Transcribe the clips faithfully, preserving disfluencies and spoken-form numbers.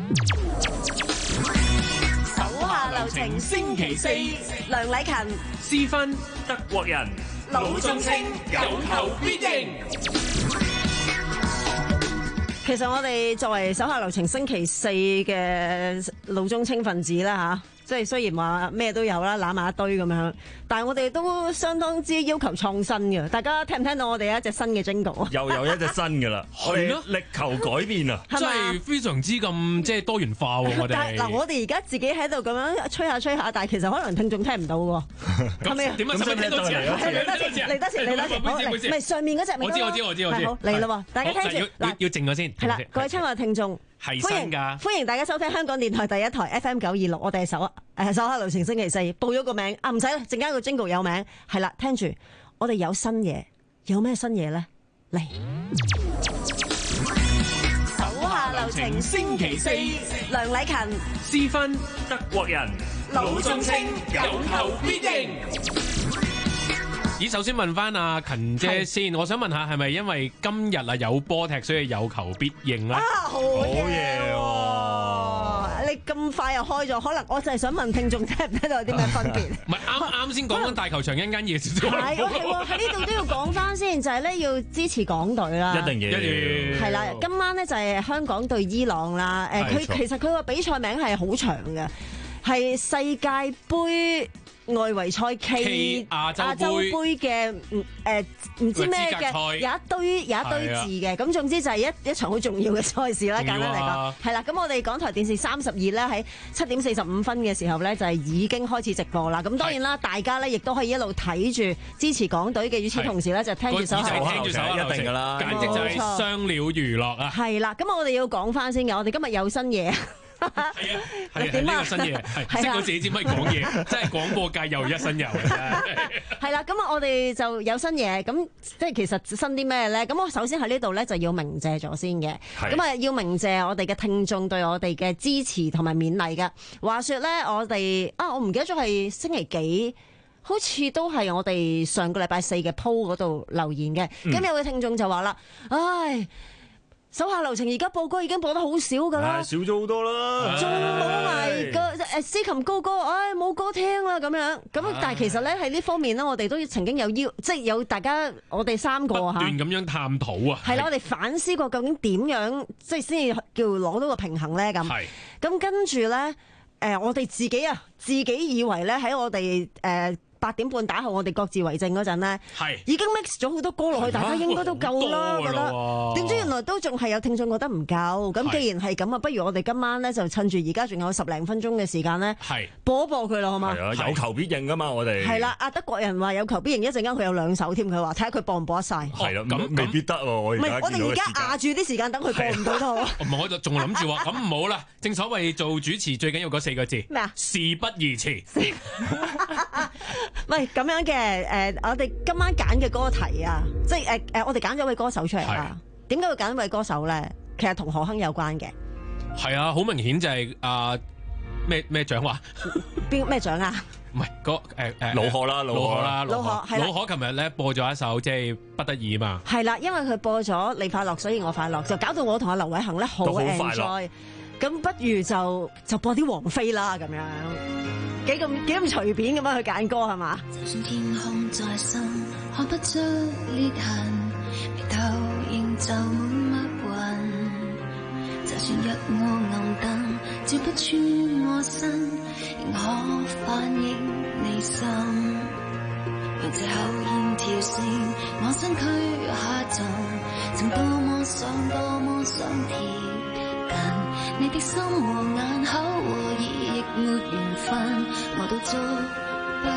手下留情星期四，梁禮勤、 私分德國人， 魯中清有求必應。其實我哋作為手下留情星期四嘅魯中清分子啦吓，即係雖然話咩都有啦，攬埋一堆咁樣，但係我哋都相當之要求創新嘅。大家聽唔聽到我哋有一隻新嘅 jingle 啊？ 又有一隻新嘅啦，係咯，力求改變啊， 真係非常之咁即係多元化喎！我哋嗱，我哋而家自己喺度咁樣吹下吹下，但係其實可能聽眾聽唔到喎，係咪啊？ 點解？使唔使聽多次？ 嚟多次，嚟多次，嚟多次，唔係上面嗰隻， 我知我知我知我知， 好嚟啦喎！大家聽住， 嗱要靜咗先。 係啦，各位親愛嘅聽眾， 係新㗎， 歡迎大家收聽香港電台第一台 F M 九二六，我哋係手誒手下留情星期四，報咗個名啊，唔使啦，陣間個 jingle有名，係啦，聽住，我哋有新嘢，有咩新嘢咧？嚟，手下留情星期四，梁禮勤、 私分德國人， 魯中清有求必應。 咦，首先問翻阿勤姐先，我想問下係咪因為今日啊有波踢，所以有求必應咧？ 啊，好嘢喎！你咁快又開咗，可能我就係想問聽眾聽唔聽到有啲咩分別？ 唔係啱啱先講緊大球場一間嘢少少。 係喎係喎，喺呢度都要講翻先，就係咧要支持港隊啦。 一定要， 一定係啦，今晚咧就係香港對伊朗啦。誒，佢其實佢個比賽名係好長嘅，係世界盃外圍賽暨亞洲杯嘅誒唔知咩嘅，有一堆有一堆字嘅，咁總之就係一一場好重要嘅賽事啦。簡單嚟講，係啦。咁我哋港台電視三十二咧喺七點四十五分嘅時候咧就係已經開始直播啦。咁當然啦，大家咧亦都可以一路睇住支持港隊嘅，與此同時咧就聽住手下留情， 聽住手下留情一定㗎啦，簡直就係雙料娛樂啊！ 係啦，咁我哋要講翻先嘅，我哋今日有新嘢。 係啊，係係呢個新嘢，係識到自己知唔可以講嘢，真係廣播界又一新油嘅。 係啦，咁啊，我哋就有新嘢，咁即係其實新啲咩咧？咁我首先喺呢度咧就要鳴謝咗先嘅，咁啊要鳴謝我哋嘅聽眾對我哋嘅支持同埋勉勵嘅。話說咧，我哋啊，我唔記得咗係星期幾，好似都係我哋上個禮拜四嘅 po 嗰度留言嘅。咁、嗯、有位聽眾就話啦，唉。手下留情而家播歌已經播得好少噶啦， 少咗好多啦， 仲冇埋個誒司琴高歌，唉冇歌聽啦咁樣。咁但係其實咧喺呢方面咧，我哋都曾經有邀，即係有大家我哋三個嚇不斷咁樣探討啊。 係啦，我哋反思過究竟點樣即係先至叫攞到個平衡咧咁。係。咁跟住咧，誒我哋自己啊，自己以為咧喺我哋誒。八點半打後，我哋各自為政嗰陣咧，已經 mix 咗好多歌落去，大家應該都夠啦，覺得。點知原來都仲係有聽眾覺得唔夠。咁既然係咁啊，不如我哋今晚咧就趁住而家仲有十零分鐘嘅時間咧，播一播佢啦，好嘛？ 係啊，有求必應噶嘛，我哋。係啦，阿德國人話有求必應，一陣間佢有兩首添，佢話睇下佢播唔播得晒。 係啦，咁未必得喎，我而家。唔係， 我哋而家壓住啲時間等佢播唔到都好。 唔係，我就仲諗住話咁唔好啦。正所謂做主持最緊要嗰四個字咩啊？事不宜遲。 喂，咁樣。嘅誒、呃，我哋今晚揀嘅歌題啊，即係誒誒，我哋揀咗位歌手出嚟啦。點解會揀一位歌手咧？其實同何鏗有關嘅。 係啊，好明顯就係啊咩咩獎話邊咩獎啊？ 唔係嗰誒誒老何啦，老何啦， 老何係老何。琴日咧播咗一首即係不得已嘛。係啦，因為佢播咗你快樂，所以我快樂，就搞到我同阿劉偉恒咧好 enjoy。咁不如就就播啲王菲啦，咁樣。幾咁幾咁隨便咁樣去揀歌係嘛？ 就算天空再深，看不出裂痕，眉頭仍就滿密雲。就算一窩暗燈，照不穿我身，仍可反映你心。讓這口煙跳升，我身軀下沉，曾多麼想多麼想貼近你的心和眼口和耳，亦沒緣分，我都捉不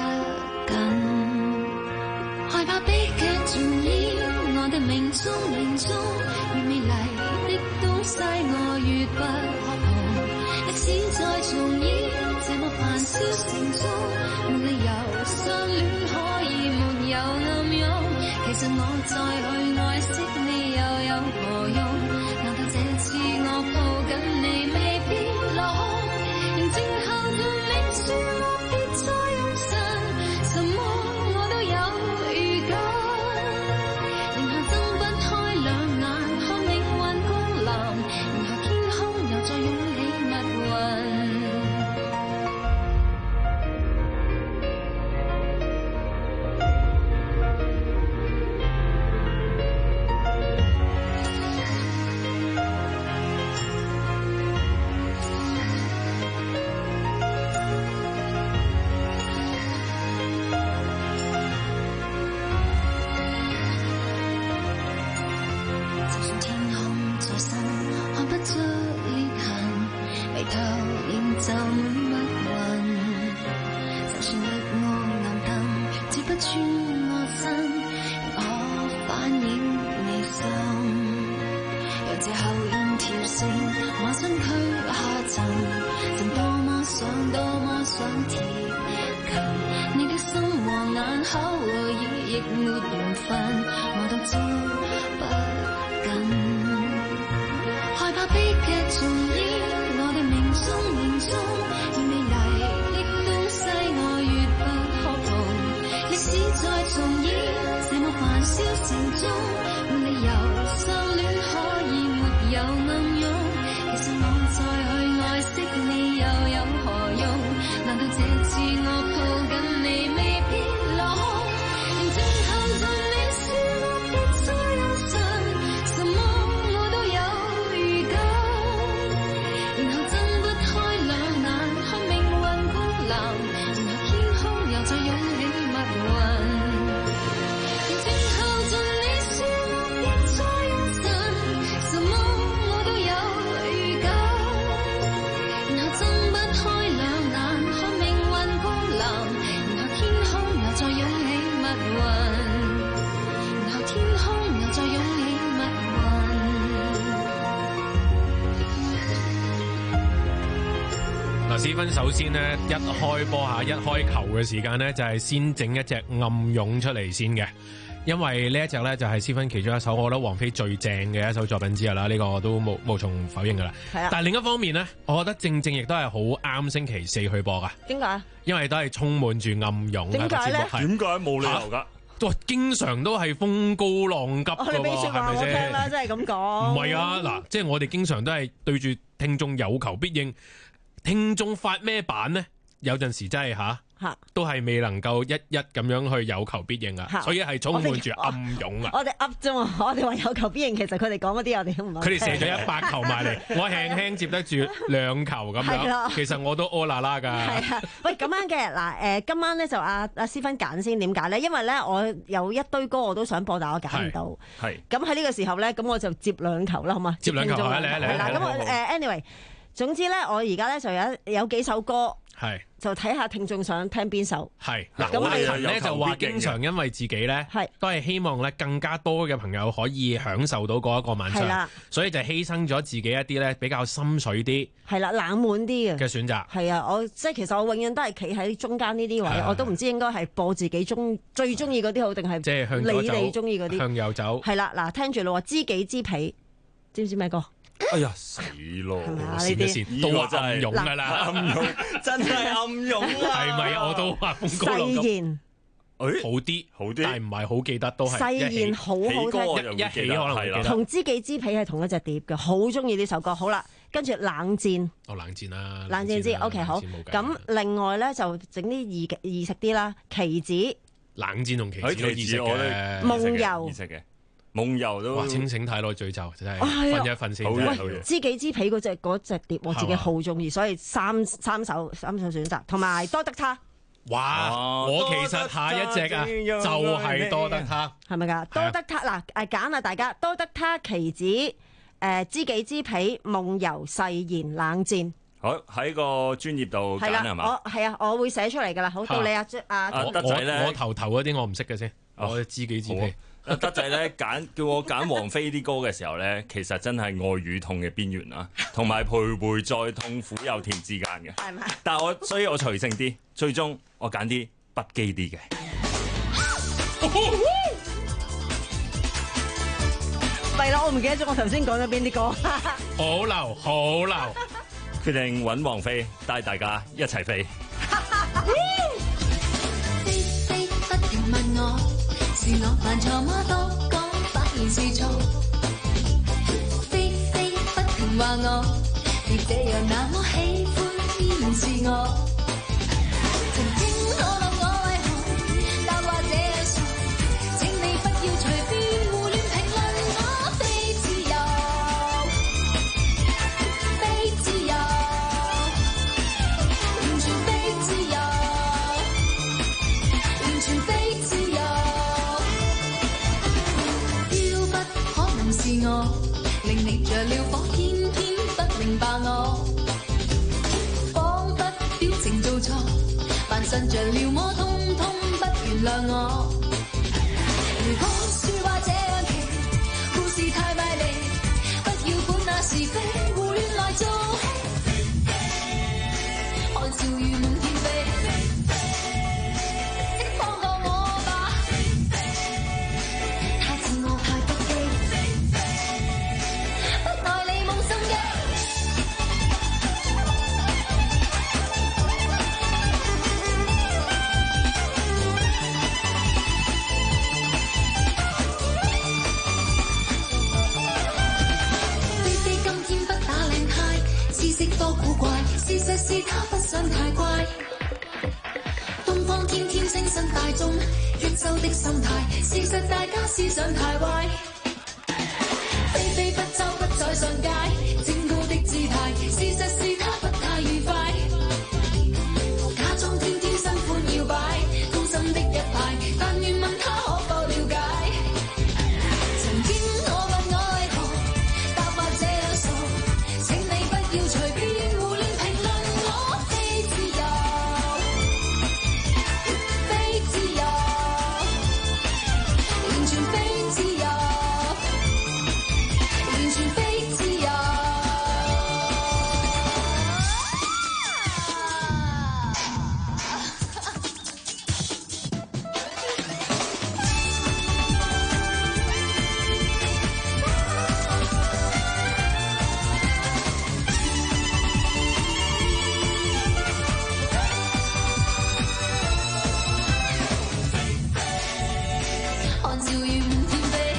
緊。害怕悲劇重演，我的命中命中，越美麗的東西我越不可碰。歷史再重演，這麼繁囂城中，沒理由相戀可以沒有暗湧。其實我再去愛惜你又有何用？難道這次我抱緊你未必落空？仍靜候斷命樹莫別再用神，什麼我都有預感。仍下睜不開兩眼看命運光臨，然後掀開貼近，你的心和眼口已亦沒緣分，我都捉不緊。害怕悲劇重演，我哋命中命中越美麗的東西，我越不可碰。歷史再重演，這麼繁囂城中，沒理由相戀可以沒有暗湧。其實我再去愛惜你又有何用？難道這次我抱緊你未必落空？寧靜看盡你笑我別再有神，什麼我都有預感，然後睜不開兩眼看命運高藍，然後天空又再湧起密雲。寧靜看盡你笑我別再有神，什麼我都有預感，然後睜不開兩眼看命運高藍，然後天空又再湧起密雲，然後天空又再湧起密雲。 嗱，試分首先咧，一開波下一開球嘅時間咧，就係先整一隻暗湧出嚟先嘅。因為呢一隻咧就係試分其中一首，我覺得王菲最正嘅一首作品之一啦，呢、這個我都冇無從否認噶啦。係啊，但係另一方面咧，我覺得正正亦都係好啱星期四去播噶。 點解？因為都係充滿住暗湧。 點解咧？ 點解冇理由噶？ 哇！經常都係風高浪急㗎喎， 你俾説話我聽啦，真係咁講。 唔係啊，嗱，即係我哋經常都係對住聽眾有求必應，聽眾發咩版呢？有陣時真係嚇。啊都係未能夠一一咁樣去有求必應啊，所以係充滿住暗湧啊！ 我哋噏啫嘛，我哋話有求必應，其實佢哋講嗰啲我哋都唔係。 佢哋射咗一百球埋嚟，我輕輕接得住兩球咁樣，其實我都屙啦啦㗎。係啊，喂，咁樣嘅嗱誒，今晚咧就阿阿思芬揀先，點解咧？因為咧我有一堆歌我都想播，但我揀唔到。係。咁喺呢個時候咧，咁我就接兩球啦，好嘛？接兩球啊！嚟嚟嚟！嗱，咁我誒 anyway，總之咧，我而家咧就有有幾首歌。係就睇下聽眾想聽邊首。係嗱，咁阿陳咧就話經常因為自己咧都係希望咧更加多嘅朋友可以享受到嗰一個晚上，所以就犧牲咗自己一啲咧比較心水啲係啦冷門啲嘅嘅選擇。係啊，我即係其實我永遠都係企喺中間呢啲位，我都唔知應該係播自己中最中意嗰啲好，定係即係向你哋中意嗰啲向右走。係啦，嗱，聽住咯，知己知彼，知唔知咩歌？哎呀死咯！呢啲都話暗湧噶啦，暗湧真係暗湧啊！係咪啊？我都話風高浪急。誓言，誒好啲好啲，但係唔係好記得都係。誓言好好聽，一起可能會記得。同知己知彼係同一隻碟嘅，好中意呢首歌。好啦，跟住冷戰。哦，冷戰啦，冷戰知 OK 好。咁另外咧就整啲易易食啲啦，棋子。冷戰同棋子都易食嘅。夢遊。易食嘅。夢遊都哇清醒太耐醉就真係瞓一瞓先。喂，知己知彼嗰隻嗰隻碟我自己好中意，所以三三首三首選擇，同埋多得他。哇！我其實下一隻啊就係多得他，係咪噶？多得他嗱誒揀下大家，多得他棋子誒知己知彼夢遊誓言冷戰。好喺個專頁度揀係嘛？我係啊，我會寫出嚟噶啦。好到你啊啊德仔咧，我頭頭嗰啲我唔識嘅先，我知己知彼。德仔咧揀叫我揀王菲啲歌嘅時候咧，其實真係愛與痛嘅邊緣啊，同埋徘徊在痛苦又甜之間嘅。係咪？但係我所以我隨性啲，最終我揀啲不羈啲嘅。係啦，我唔記得咗我頭先講咗邊啲歌。好流好流，決定揾王菲帶大家一齊飛。飛飛不停問我。是我犯錯嗎？多講發現是錯，非非不停話我，別這樣那麼喜歡依然是我。曾經我諗我為何答話這樣傻，請你不要隨便胡亂評論我。非自由，非自由，完全非自由，完全非自由。是我令你着了火，偏偏不明白我，彷彿表情做錯，扮信着了麼，通通不原諒我。如果説話這樣奇，故事太賣力，不要管那是非，胡亂來做戲，看笑語滿天飛。 實是他不想太乖。東方天天精神大眾，一周的心態，事實大家思想太壞。非非不周不在上街，正高的姿態，事實是他不太愉快。假裝天天新歡搖擺，高深的一派，但願問他可否了解。曾經我問愛何，答話這樣傻，請你不要隨便胡亂評論我。非自由，非自由，完全非自由，完全非自由。看笑語滿天飛，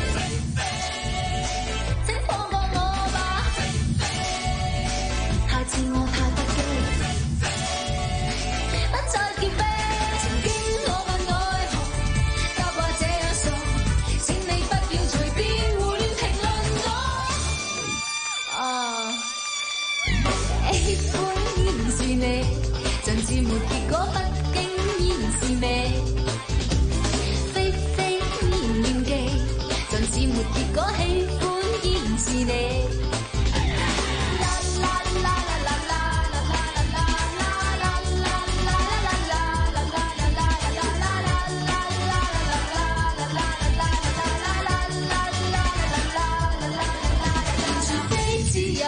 請放過我吧。下次我太不羈，不再叫飛。曾經我問愛何，答話這樣傻，請你不要隨便胡亂評論我。啊，喜歡依然是你，像似沒結果，不經依然是美。非非依然念記，像似沒結果，喜歡依然是你。啦啦啦啦啦啦啦啦啦啦啦啦啦啦啦完全非自由。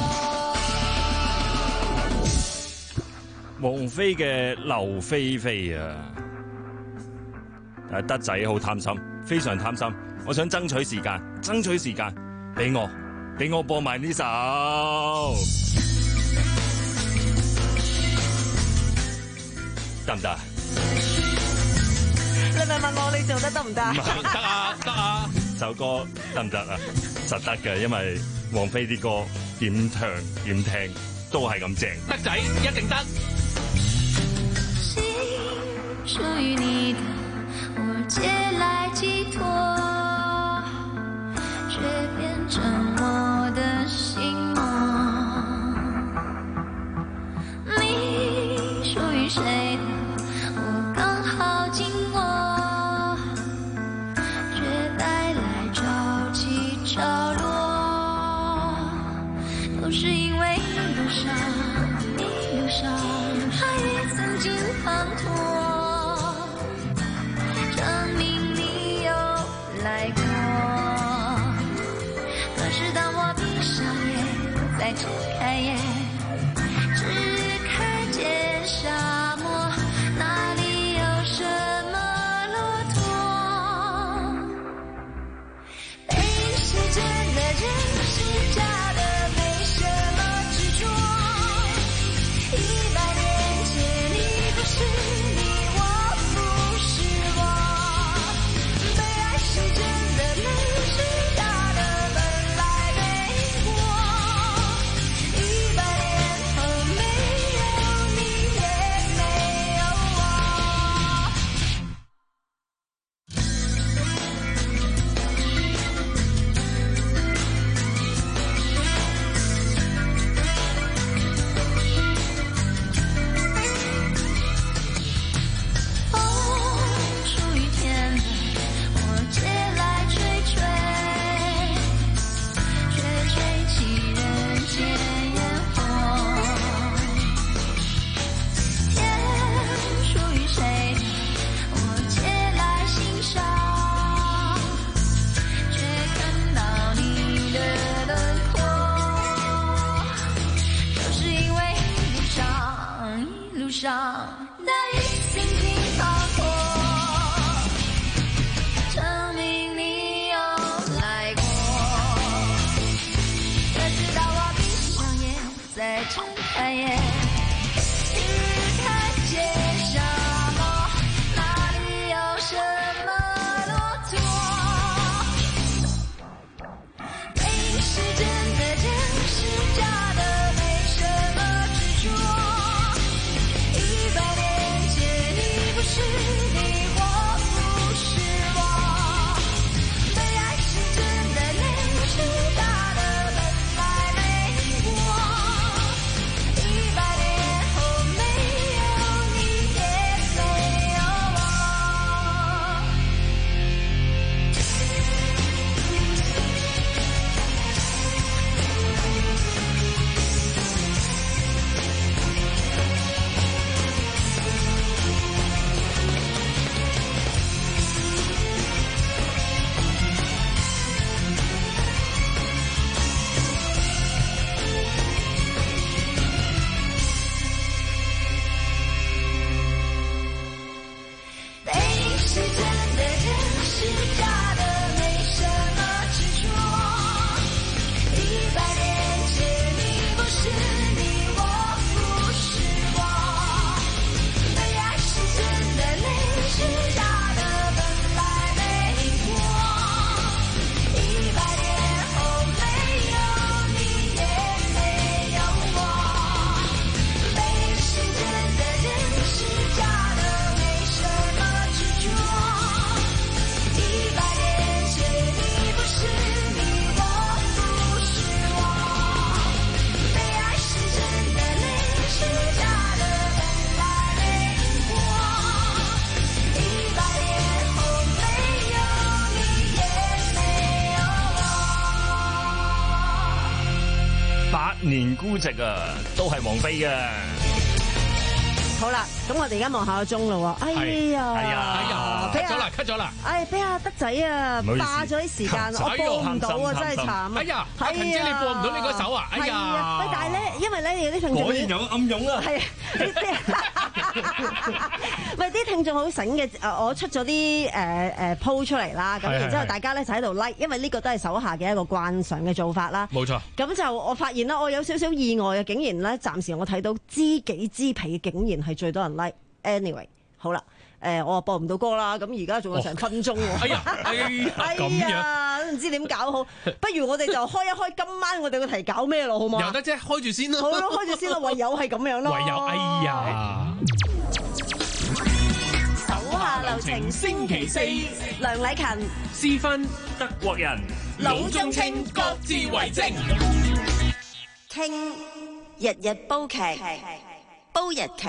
王菲嘅劉菲菲啊，誒德仔好貪心，非常貪心。我想爭取時間，爭取時間俾我，俾我播埋呢首。得唔得？ 你咪問我你做得得唔得？ 得啊得啊！ 首歌得唔得啊？實得嘅，因為王菲啲歌點唱點聽都係咁正。 德仔一定得。 心屬於你的，我借來寄託，卻變成我的心魔。你屬於誰的，我剛好緊握，卻帶來潮起潮落。都是因為一路上，一路上，愛也曾經滂沱，證明你有來過。可是當我閉上眼，再睜開眼，只看見沙漠，哪裡有什麼駱駝？背影是真的，人是假的，沒什麼執着。一百年前你不是你，我不是我。被愛是真的，淚是假的，本來沒我。一百年後沒有你，也沒有我。風屬於天的，我借來吹吹，卻吹起人間煙火。天屬於誰的，我借來欣賞，卻看到你的輪廓。就是因為一路上，一路上，大雨輕輕滂沱，證明你有來過。可是當我閉上眼，再睜開眼，只看見沙漠，哪裡有什麼駱駝？背影是真的，人是假的，沒什麼執着。 孤寂啊，都係王菲嘅。 好啦，咁我哋而家望下個鐘咯喎，哎呀， 係啊， 哎呀，cut 咗啦，cut 咗啦， 哎，俾阿德仔啊霸咗啲時間，我播唔到啊，真係慘啊！ 哎呀，阿勤姐你播唔到你嗰首啊，哎呀， 喂，但係咧，因為咧有啲聽眾果然有暗湧啊， 係喂，啲聽眾好醒嘅，誒，我出咗啲誒誒 po 出嚟啦，咁然之後大家咧就喺度 like，因為呢個都係手下嘅一個慣常嘅做法啦。 冇錯。咁就我發現啦，我有少少意外啊，竟然咧暫時我睇到知己知彼，竟然係最多人 like。Anyway， 好啦，誒，我播唔到歌啦，咁而家仲有成分鐘喎。哎呀，哎呀，都唔知點搞好，不如我哋就開一開今晚我哋個題搞咩咯，好嘛？ 由得啫，開住先咯。 好咯，開住先咯，唯有係咁樣咯。 唯有，哎呀。 手下留情，星期四，梁禮勤、 思芬、 德國人、 老中青各自為政， 傾日日煲劇，煲日劇。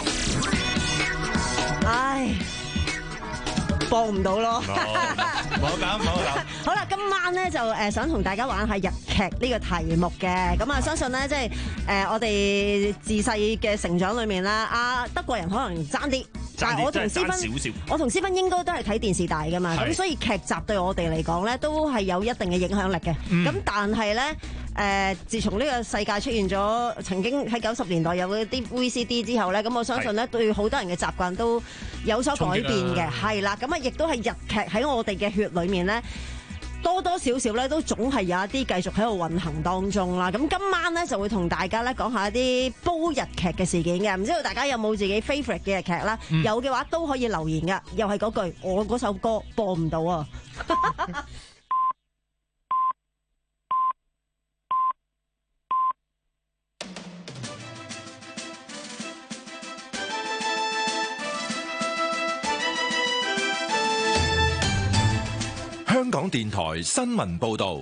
唉，播唔到咯， 冇搞冇搞。 好啦，今晚咧就誒想同大家玩下日劇呢個題目嘅，咁啊相信咧即係誒我哋自細嘅成長裏面啦，阿德國人可能爭啲，但係我同思芬，我同思芬應該都係睇電視大噶嘛，咁所以劇集對我哋嚟講咧都係有一定嘅影響力嘅，咁、嗯、但係咧。誒、呃，自從呢個世界出現咗，曾經喺九十年代有啲 V C D 之後咧，咁我相信咧對好多人嘅習慣都有所改變嘅，係啦，咁啊亦都係日劇喺我哋嘅血裏面咧，多多少少咧都總係有一啲繼續喺度運行當中啦。咁今晚咧就會同大家咧講下一啲煲日劇嘅事件嘅，唔知道大家有冇自己 favourite 嘅日劇啦？嗯、有嘅話都可以留言噶，又係嗰句，我嗰首歌播唔到啊！ 香港電台新聞報道，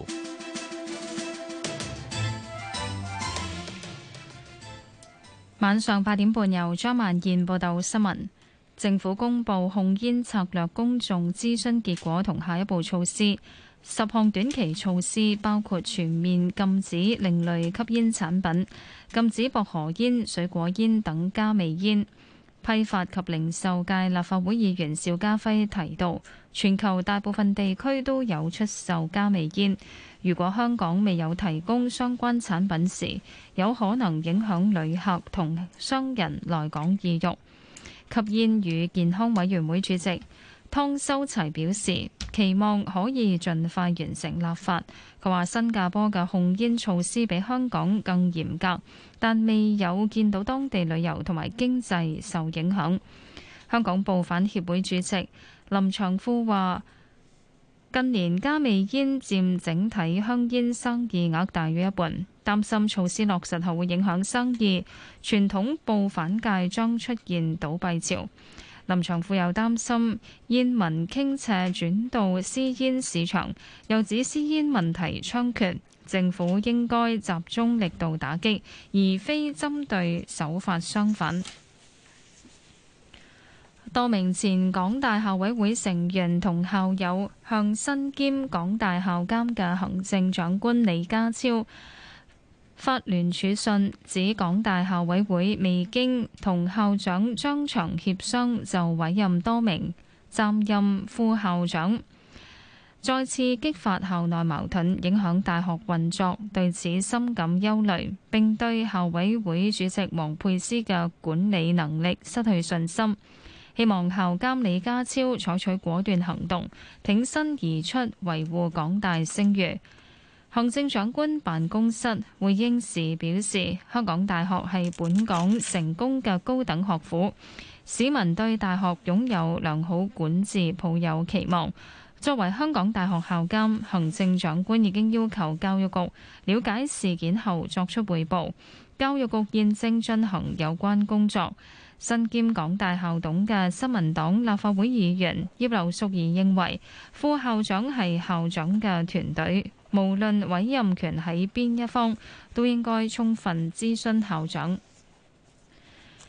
晚上八點半由張萬燕報道新聞。政府公布控煙策略公眾諮詢結果同下一步措施，十項短期措施包括全面禁止另類吸煙產品，禁止薄荷煙、水果煙等加味煙。批發及零售界立法會議員邵家輝提到，全球大部分地區都有出售加味煙，如果香港未有提供相關產品時，有可能影響旅客同商人來港意欲。吸煙與健康委員會主席湯修齊表示，期望可以盡快完成立法。佢話新加坡嘅控煙措施比香港更嚴格，但未有見到當地旅遊同埋經濟受影響。香港報販協會主席林長富話，近年加味煙佔整體香煙生意額大約一半，擔心措施落實後會影響生意，傳統報販界將出現倒閉潮。林長富又擔心煙民傾斜轉到私煙市場，又指私煙問題猖獗，政府應該集中力度打擊，而非針對手法相反。多名前港大校委會成員同校友向身兼港大校監嘅行政長官李家超發聯署信，指港大校委會未經同校長張翔協商就委任多名擔任副校長，再次激發校內矛盾，影響大學運作，對此深感憂慮，並對校委會主席王沛詩嘅管理能力失去信心。希望校監李家超採取果斷行動，挺身而出，維護港大聲譽。行政長官辦公室回應時表示，香港大學係本港成功嘅高等學府，市民對大學擁有良好管治抱有期望。作為香港大學校監，行政長官已經要求教育局了解事件後作出匯報，教育局現正進行有關工作。身兼港大校董嘅新民黨立法會議員葉劉淑儀認為，副校長係校長嘅團隊，無論委任權喺邊一方，都應該充分諮詢校長。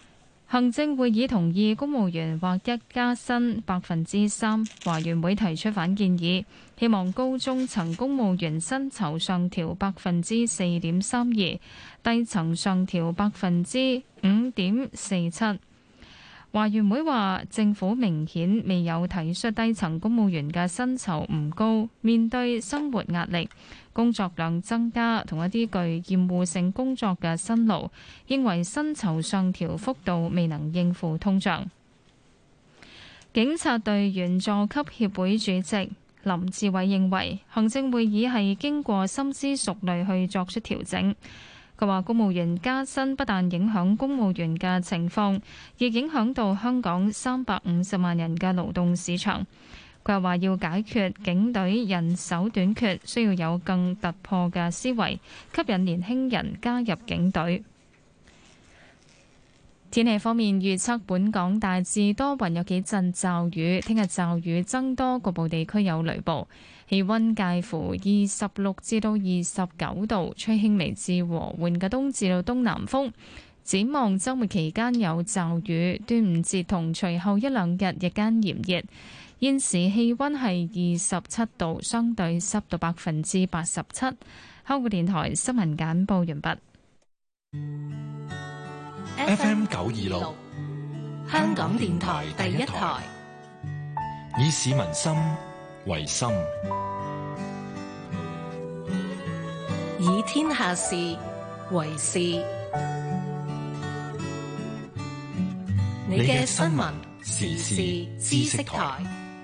行政會議同意公務員劃一加薪百分之三，華員會提出反建議，希望高中層公務員薪酬上調百分之四點三二，低層上調百分之五點四七。華員會話政府明顯未有體恤低層公務員嘅薪酬唔高，面對生活壓力、工作量增加同一啲具厭惡性工作嘅辛勞，認為薪酬上調幅度未能應付通脹。警察隊員佐級協會主席林志偉認為，行政會議係經過深思熟慮去作出調整。佢話公務員加薪不但影響公務員嘅情況，亦影響到香港三百五十萬人嘅勞動市場。佢又話要解決警隊人手短缺，需要有更突破嘅思維，吸引年輕人加入警隊。天氣方面預測，本港大致多雲，有幾陣驟雨。聽日驟雨增多，局部地區有雷暴。氣溫介乎二十六至到二十九度，吹輕微至和緩嘅東至到東南風。展望週末期間有驟雨，端午節同隨後一兩日日間炎熱。現時氣溫係二十七度，相對濕度百分之八十七。香港電台新聞簡報完畢。 F M 九二六， 香港電台第一台， 以市民心為心， 以天下事為事。你嘅新聞時事知識台。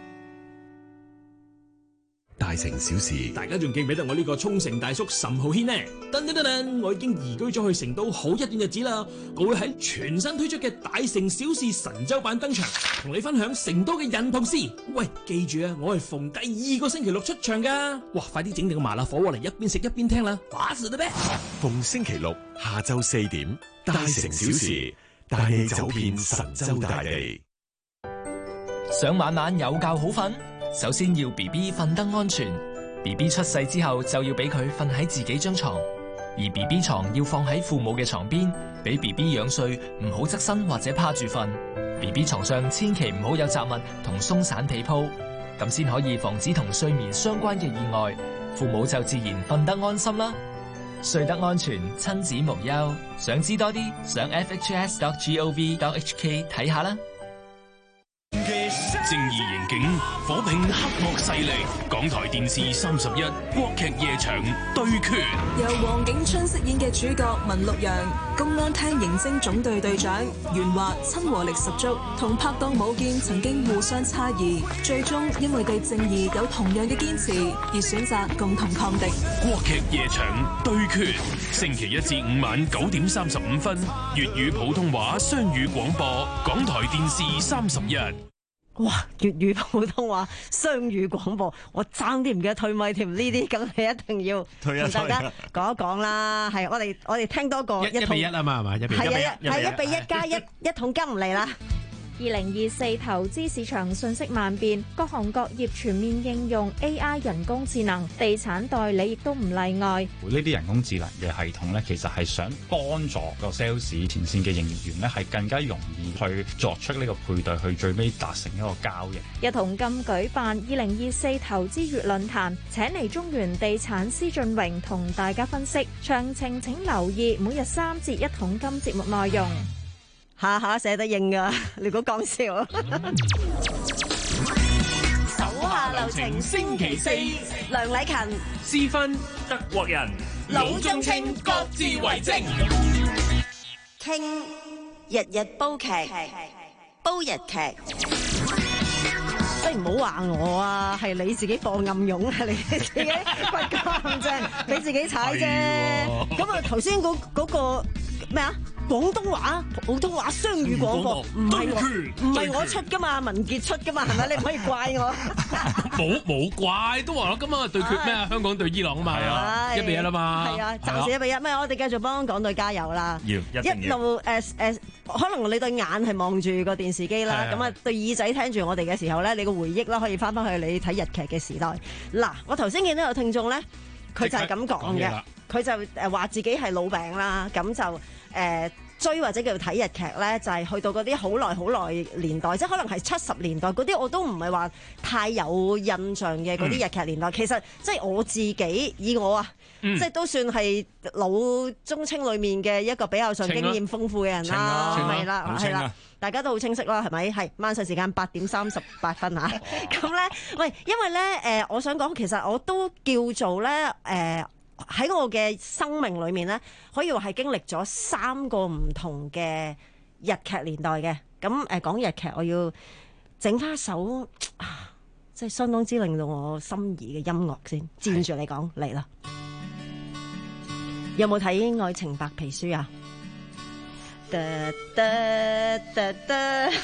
大城小事， 大家仲記唔記得我呢個沖繩大叔岑浩軒呢？噔噔噔噔，我已經移居咗去成都好一段日子啦。我會喺全新推出嘅大城小事神州版登場，同你分享成都嘅人同事。喂，記住啊，我係逢第二個星期六出場噶。哇，快啲整定個麻辣火鍋嚟，一邊食一邊聽啦，話事啦咩？ 逢星期六下晝四點，大城小事帶你走遍神州大地。 想晚晚有覺好瞓，首先要 B B 瞓得安全。B B 出世之後就要俾佢瞓喺自己張床，而 B B 床要放喺父母嘅床邊，俾 B B 仰睡，唔好側身或者趴住瞓。B B 床上千祈唔好有雜物同鬆散被鋪，咁先可以防止同睡眠相關嘅意外，父母就自然瞓得安心啦。睡得安全，親子無憂。想知多啲，上 f h s dot gov dot h k 睇下啦。 正義刑警火拼黑幕勢力，港台電視三十一國劇夜場對決， 由黃景春飾演嘅主角文陸陽，公安廳刑偵總隊隊長袁華親和力十足，同拍檔武健曾經互相差異，最終因為對正義有同樣嘅堅持而選擇共同抗敵。 國劇夜場對決，星期一至五晚九點三十五分，粵語普通話雙語廣播，港台電視三十一。 哇！粵語普通話雙語廣播，我爭啲唔記得退咪添，呢啲梗係一定要同大家講一講啦。係我哋我哋聽多個一比一啊嘛，係嘛？一比一係啊，係一比一加一一桶金嚟啦。 二零二四投資市場瞬息萬變，各行各業全面應用 A I 人工智能，地產代理亦都唔例外。 呢啲人工智能嘅系統咧，其實係想幫助個 sales 前線嘅營業員咧，係更加容易去作出呢個配對，去最尾達成一個交易。 一桶金舉辦二零二四投資月論壇，請嚟中原地產施俊榮同大家分析。詳情請留意每日三節一桶金節目內容。 下下寫得應噶，你估講笑？ 手下留情，星期四， 梁禮勤、 私分德國人， 老中青各自為政， 傾日日煲劇，煲日劇。你唔好話我啊，係你自己放暗湧啊，你自己不啱啫，你自己踩啫。咁啊，頭先嗰嗰個咩啊？廣東話、普通話雙語廣播，唔係我，唔係我出噶嘛，文傑出噶嘛，係咪？你唔可以怪我。 冇冇怪，都話咯，今日對決咩啊？香港對伊朗啊嘛，係啊，一比一啦嘛。 係啊，暫時一比一。咩？我哋繼續幫港隊加油啦！ 要一路誒誒，可能你對眼係望住個電視機啦，咁啊對耳仔聽住我哋嘅時候咧，你個回憶啦可以翻翻去你睇日劇嘅時代。嗱，我頭先見到有聽眾咧，佢就係咁講嘅，佢就誒話自己係老餅啦，咁就。誒、呃、 追或者叫做睇日劇咧，就係、是、去到嗰啲好耐好耐年代，即係可能係七十年代嗰啲，我都唔係話太有印象嘅嗰啲日劇年代。嗯、其實即係我自己以我啊，嗯、即係都算係老中青裏面嘅一個比較上經驗豐富嘅人啦，係啦，係啦。大家都好清晰啦，係咪？係晚上時間八點三十八分啊！咁咧，喂，因為咧，誒、呃，我想講，其實我都叫做咧，誒、呃，喺我嘅生命裏面咧，可以話係經歷咗三個唔同嘅日劇年代嘅。咁誒、呃，講日劇，我要整翻一首啊，即係相當之令到我心儀嘅音樂先。佔住你講嚟啦，有冇睇《愛情白皮書》啊？噠噠噠噠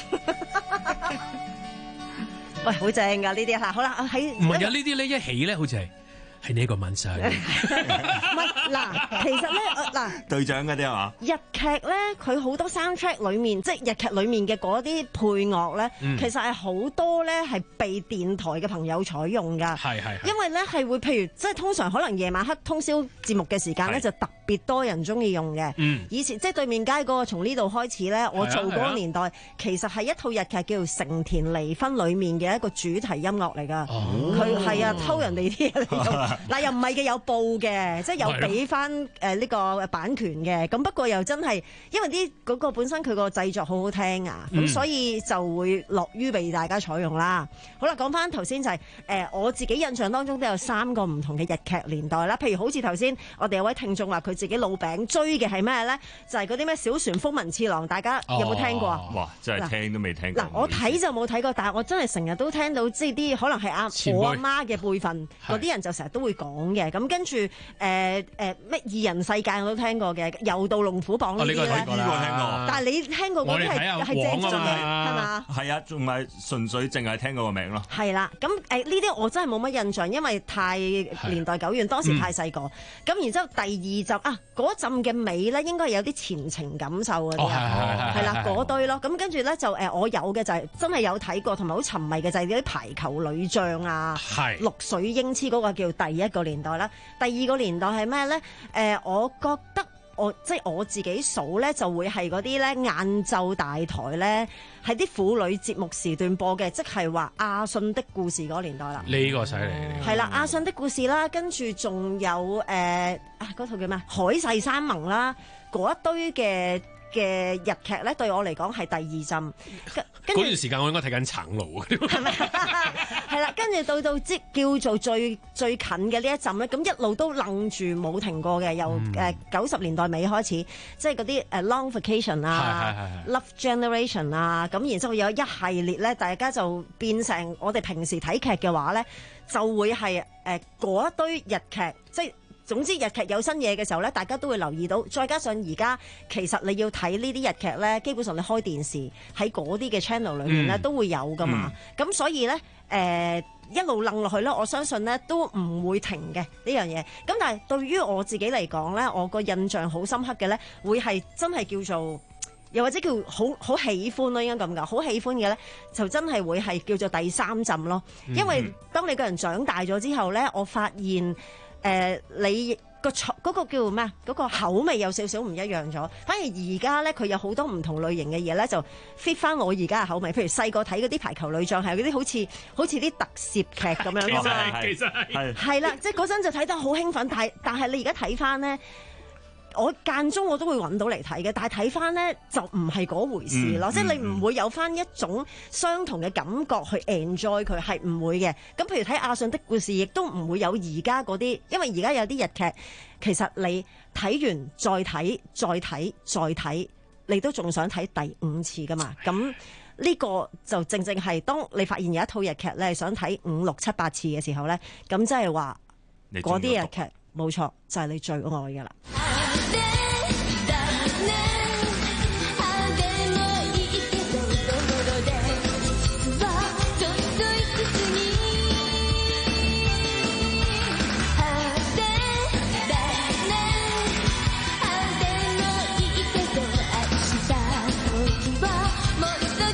喂，好正噶呢啲吓，好啦，喺唔係有呢啲咧，一起咧，好似係喺呢一個晚上。唔係嗱，其實咧嗱， 隊長嗰啲係嘛？ 日劇咧，佢好多 soundtrack 裏面，即係日劇裏面嘅嗰啲配樂咧，嗯、其實係好多咧係被電台嘅朋友採用噶。係係。因為咧係會，譬如即係通常可能夜晚黑通宵節目嘅時間咧，就特別多人中意用嘅。嗯。以前即係對面街嗰個，從呢度開始咧，我做嗰個年代，其實係一套日劇叫做《成田離婚》裏面嘅一個主題音樂嚟噶。佢係啊，偷人哋啲嘢嚟用。嗱又唔係嘅，有報嘅，即係有俾翻誒呢個版權嘅。咁不過又真係，因為啲嗰個本身佢個製作好好聽啊，咁、嗯、所以就會樂於被大家採用啦。好啦，講翻頭先就係、是、誒、呃、我自己印象當中都有三個唔同嘅日劇年代啦。譬如好似頭先我哋有位聽眾話佢自己老餅追嘅係咩咧？就係嗰啲咩小船風紋次郎，大家有冇聽過啊？ 哇！真係聽都未聽過。嗱， 我睇就冇睇過，但係我真係成日都聽到，即係啲可能係阿我阿媽嘅輩份嗰啲人就成日都會講嘅。咁跟住誒誒咩二人世界我都聽過嘅，柔道龍虎榜呢啲咧，呢個聽過。但係你聽過嗰啲係係正宗嘅係嘛？係啊，仲係純粹淨係聽過個名咯。 係啦，咁誒呢啲我真係冇乜印象，因為太年代久遠，當時太細個。咁、嗯、然之後第二集啊，嗰陣嘅尾咧應該係有啲前情感受嗰啲啊，係啦嗰堆咯。咁跟住咧就誒我有嘅就係、是、真係有睇過同埋好沉迷嘅就係啲排球女將啊，綠水英姿嗰個叫第一個年代啦。第二個年代係咩咧？誒、呃，我覺得我即係我自己數咧，就會係嗰啲咧晏晝大台咧，係啲婦女節目時段播嘅，即係話阿信的故事嗰個年代啦。 呢個犀利， 係啦，阿信的故事啦，跟住仲有誒、呃、啊嗰套叫咩？海誓山盟啦，嗰一堆嘅嘅日劇咧，對我嚟講係第二陣。 嗰段時間我應該睇緊橙路， 係咪？係啦，跟住到到即叫做最最近嘅呢一陣咧，咁一路都愣住冇停過嘅，由誒九十年代尾開始，即係嗰啲誒 Long Vacation 啊、Love Generation 啊，咁然之後有一系列咧，大家就變成我哋平時睇劇嘅話咧，就會係誒嗰一堆日劇，即係。總之日劇有新嘢嘅時候咧，大家都會留意到。再加上而家其實你要睇呢啲日劇咧，基本上你開電視喺嗰啲嘅 channel 裏面咧、嗯、都會有噶嘛。咁、嗯、所以咧，誒、呃、一路楞落去咧，我相信咧都唔會停嘅呢樣嘢。咁但係對於我自己嚟講咧，我個印象好深刻嘅咧，會係真係叫做，又或者叫好好喜歡咯，應該咁講。好喜歡嘅咧，就真係會係叫做第三浸咯。因為當你個人長大咗之後咧，我發現。誒、呃，你個嗰、嗰個叫咩啊？嗰、嗰個口味有少少唔一樣咗。反而而家咧，佢有好多唔同類型嘅嘢咧，就 fit 翻我而家嘅口味。譬如細個睇嗰啲排球女將，係嗰啲好似好似啲特攝劇咁樣。其實係，其實係。係啦，即係嗰陣就睇得好興奮，但係但係你而家睇翻咧。我間中我都會揾到嚟睇嘅，但係睇翻咧就唔係嗰回事咯，嗯、即係你唔會有翻一種相同嘅感覺去 enjoy 佢，係唔會嘅。咁譬如睇阿信的故事，亦都唔會有而家嗰啲，因為而家有啲日劇，其實你睇完再睇再睇再睇，你都仲想睇第五次噶嘛。咁呢個就正正係當你發現有一套日劇你係想睇五六七八次嘅時候咧，咁即係話嗰啲日劇冇錯就係、是、你最愛噶啦。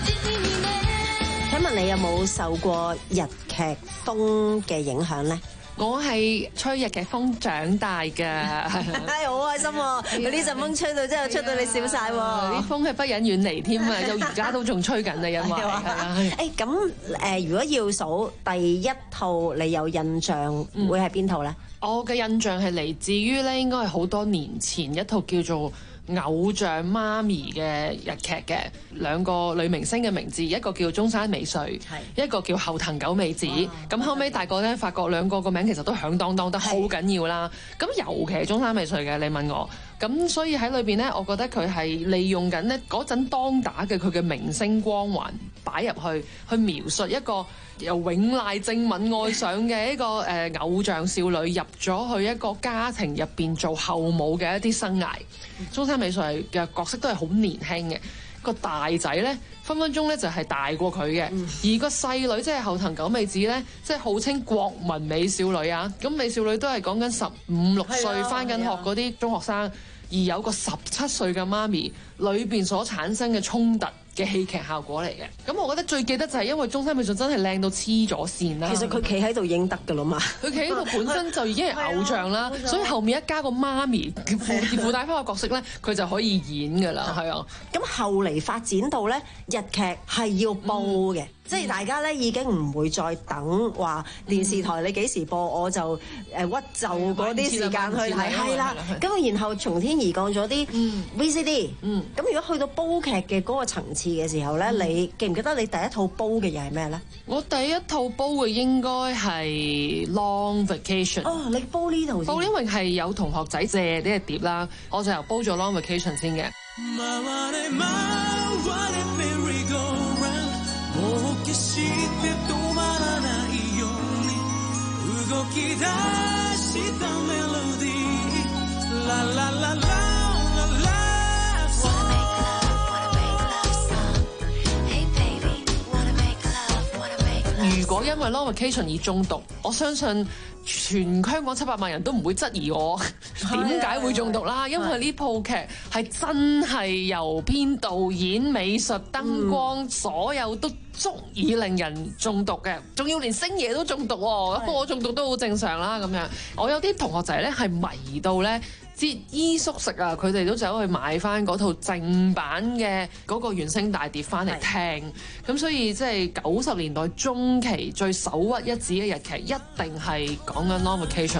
請問你有冇受過日劇風嘅影響呢？ 我係吹日劇風長大㗎， 係好開心喎！佢呢陣風吹到真係出到你笑晒喎， 啲風係不忍遠離添啊！到而家都仲吹緊啊，因為係啊。 誒咁誒，如果要數第一套你有印象，會係邊套咧？ 我嘅印象係嚟自於咧，應該係好多年前一套叫做偶像媽咪嘅日劇嘅，兩個女明星嘅名字，一個叫中山美穗，一個叫後藤久美子。咁後尾大個咧，發覺兩個個名其實都響當當得好緊要啦。咁尤其係中山美穗嘅，你問我，咁所以喺裏邊咧，我覺得佢係利用緊咧嗰陣當打嘅佢嘅明星光環擺入去，去描述一個由永瀨正敏愛上嘅一個誒、呃、偶像少女入咗去一個家庭入邊做後母嘅一啲生涯。中山美穗嘅角色都係好年輕嘅，個大仔咧分分鐘咧就係大過佢嘅，嗯、而個細女即係後藤久美子咧，即係號稱國民美少女啊！咁美少女都係講緊十五六歲返緊學嗰啲中學生，而有個十七歲嘅媽咪裏邊所產生嘅衝突嘅戲劇效果嚟嘅。咁我覺得最記得就係因為中山美穗真係靚到黐咗線啦。 其實佢企喺度已經得㗎啦嘛， 佢企喺度本身就已經係偶像啦，所以後面一加個媽咪附附帶翻個角色咧，佢就可以演㗎啦。係啊， 咁後嚟發展到咧，日劇係要播嘅。嗯即係大家咧已經唔會再等話電視台你幾時播我就誒屈就嗰啲時間去睇，係啦。咁然後從天而降咗啲 V C D。嗯。咁如果去到煲劇嘅嗰個層次嘅時候咧，你記唔記得你第一套煲嘅嘢係咩咧？ 我第一套煲嘅應該係 Long Vacation。 哦，你煲呢套先？ 煲因為係有同學仔借呢隻碟啦，我就由煲咗 Long Vacation 先嘅。如果因為 Long Vacation 而中毒，我相信全香港七百萬人都唔會質疑我點解會中毒啦，因為呢套劇係真係由編導演、美術、燈光、嗯、所有都足以令人中毒嘅，仲要連星爺都中毒喎，咁我中毒都好正常啦咁樣。我有啲同學仔咧係迷到咧，節衣縮食啊！佢哋都走去買翻嗰套正版嘅嗰個原聲大碟翻嚟聽，咁所以即係九十年代中期最首屈一指嘅日劇，一定係講緊 Long Vacation。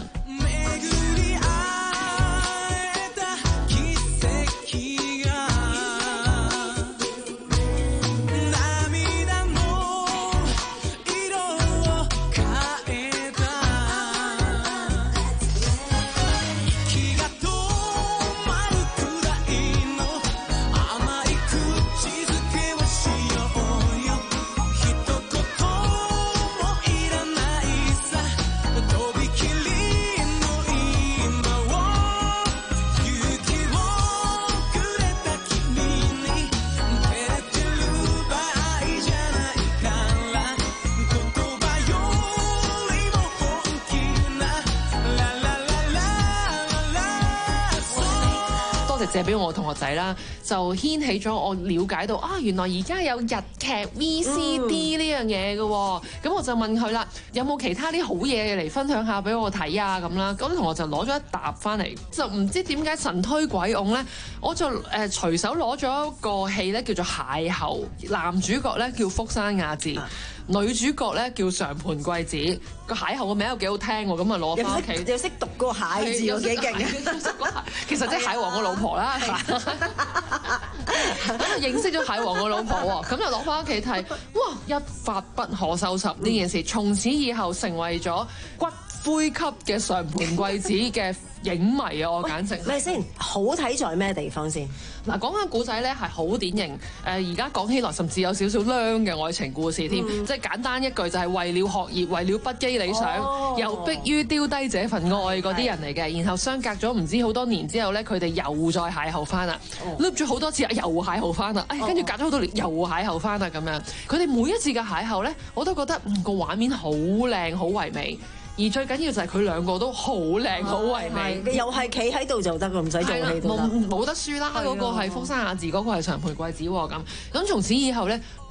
借俾我同學仔啦，就掀起咗我了解到啊，原來而家有日劇 V C D 呢樣嘢嘅，咁、嗯、我就問佢啦，有冇其他啲好嘢嚟分享下俾我睇啊咁啦，咁啲同學就攞咗一沓翻嚟，就唔知點解神推鬼擁咧，我就誒、呃、隨手攞咗一個戲咧叫做邂逅，男主角咧叫福山雅治。啊女主角咧叫上盤貴子，個邂逅個名又幾好聽喎，咁啊攞翻屋企又識讀個蟹字，又幾勁啊！ 其實即係蟹王個老婆啦，係嘛？咁就認識咗蟹王個老婆喎，咁就攞翻屋企睇，哇！一發不可收拾呢件事，從此以後成為咗骨灰級嘅上盤貴子嘅影迷啊！我簡直咪先好睇在咩地方先？ 嗱，講緊古仔咧係好典型，誒而家講起來甚至有少少娘嘅愛情故事添，嗯、即係簡單一句就係為了學業，為了不羈理想，哦、又迫於丟低這份愛嗰啲人嚟嘅，然後相隔咗唔知好多年之後咧，佢哋又再邂逅翻啦，loop 咗好多次，又邂逅翻啦，誒跟住隔咗好多年又邂逅翻啦咁樣，佢哋每一次嘅邂逅咧，我都覺得嗯個畫面好靚好唯美。而最緊要就係佢兩個都好靚好唯美， 又係企喺度就得㗎，唔使做戲都得， 冇冇得輸啦！嗰個係福山雅治，嗰個係上盤貴子喎咁。咁從此以後咧，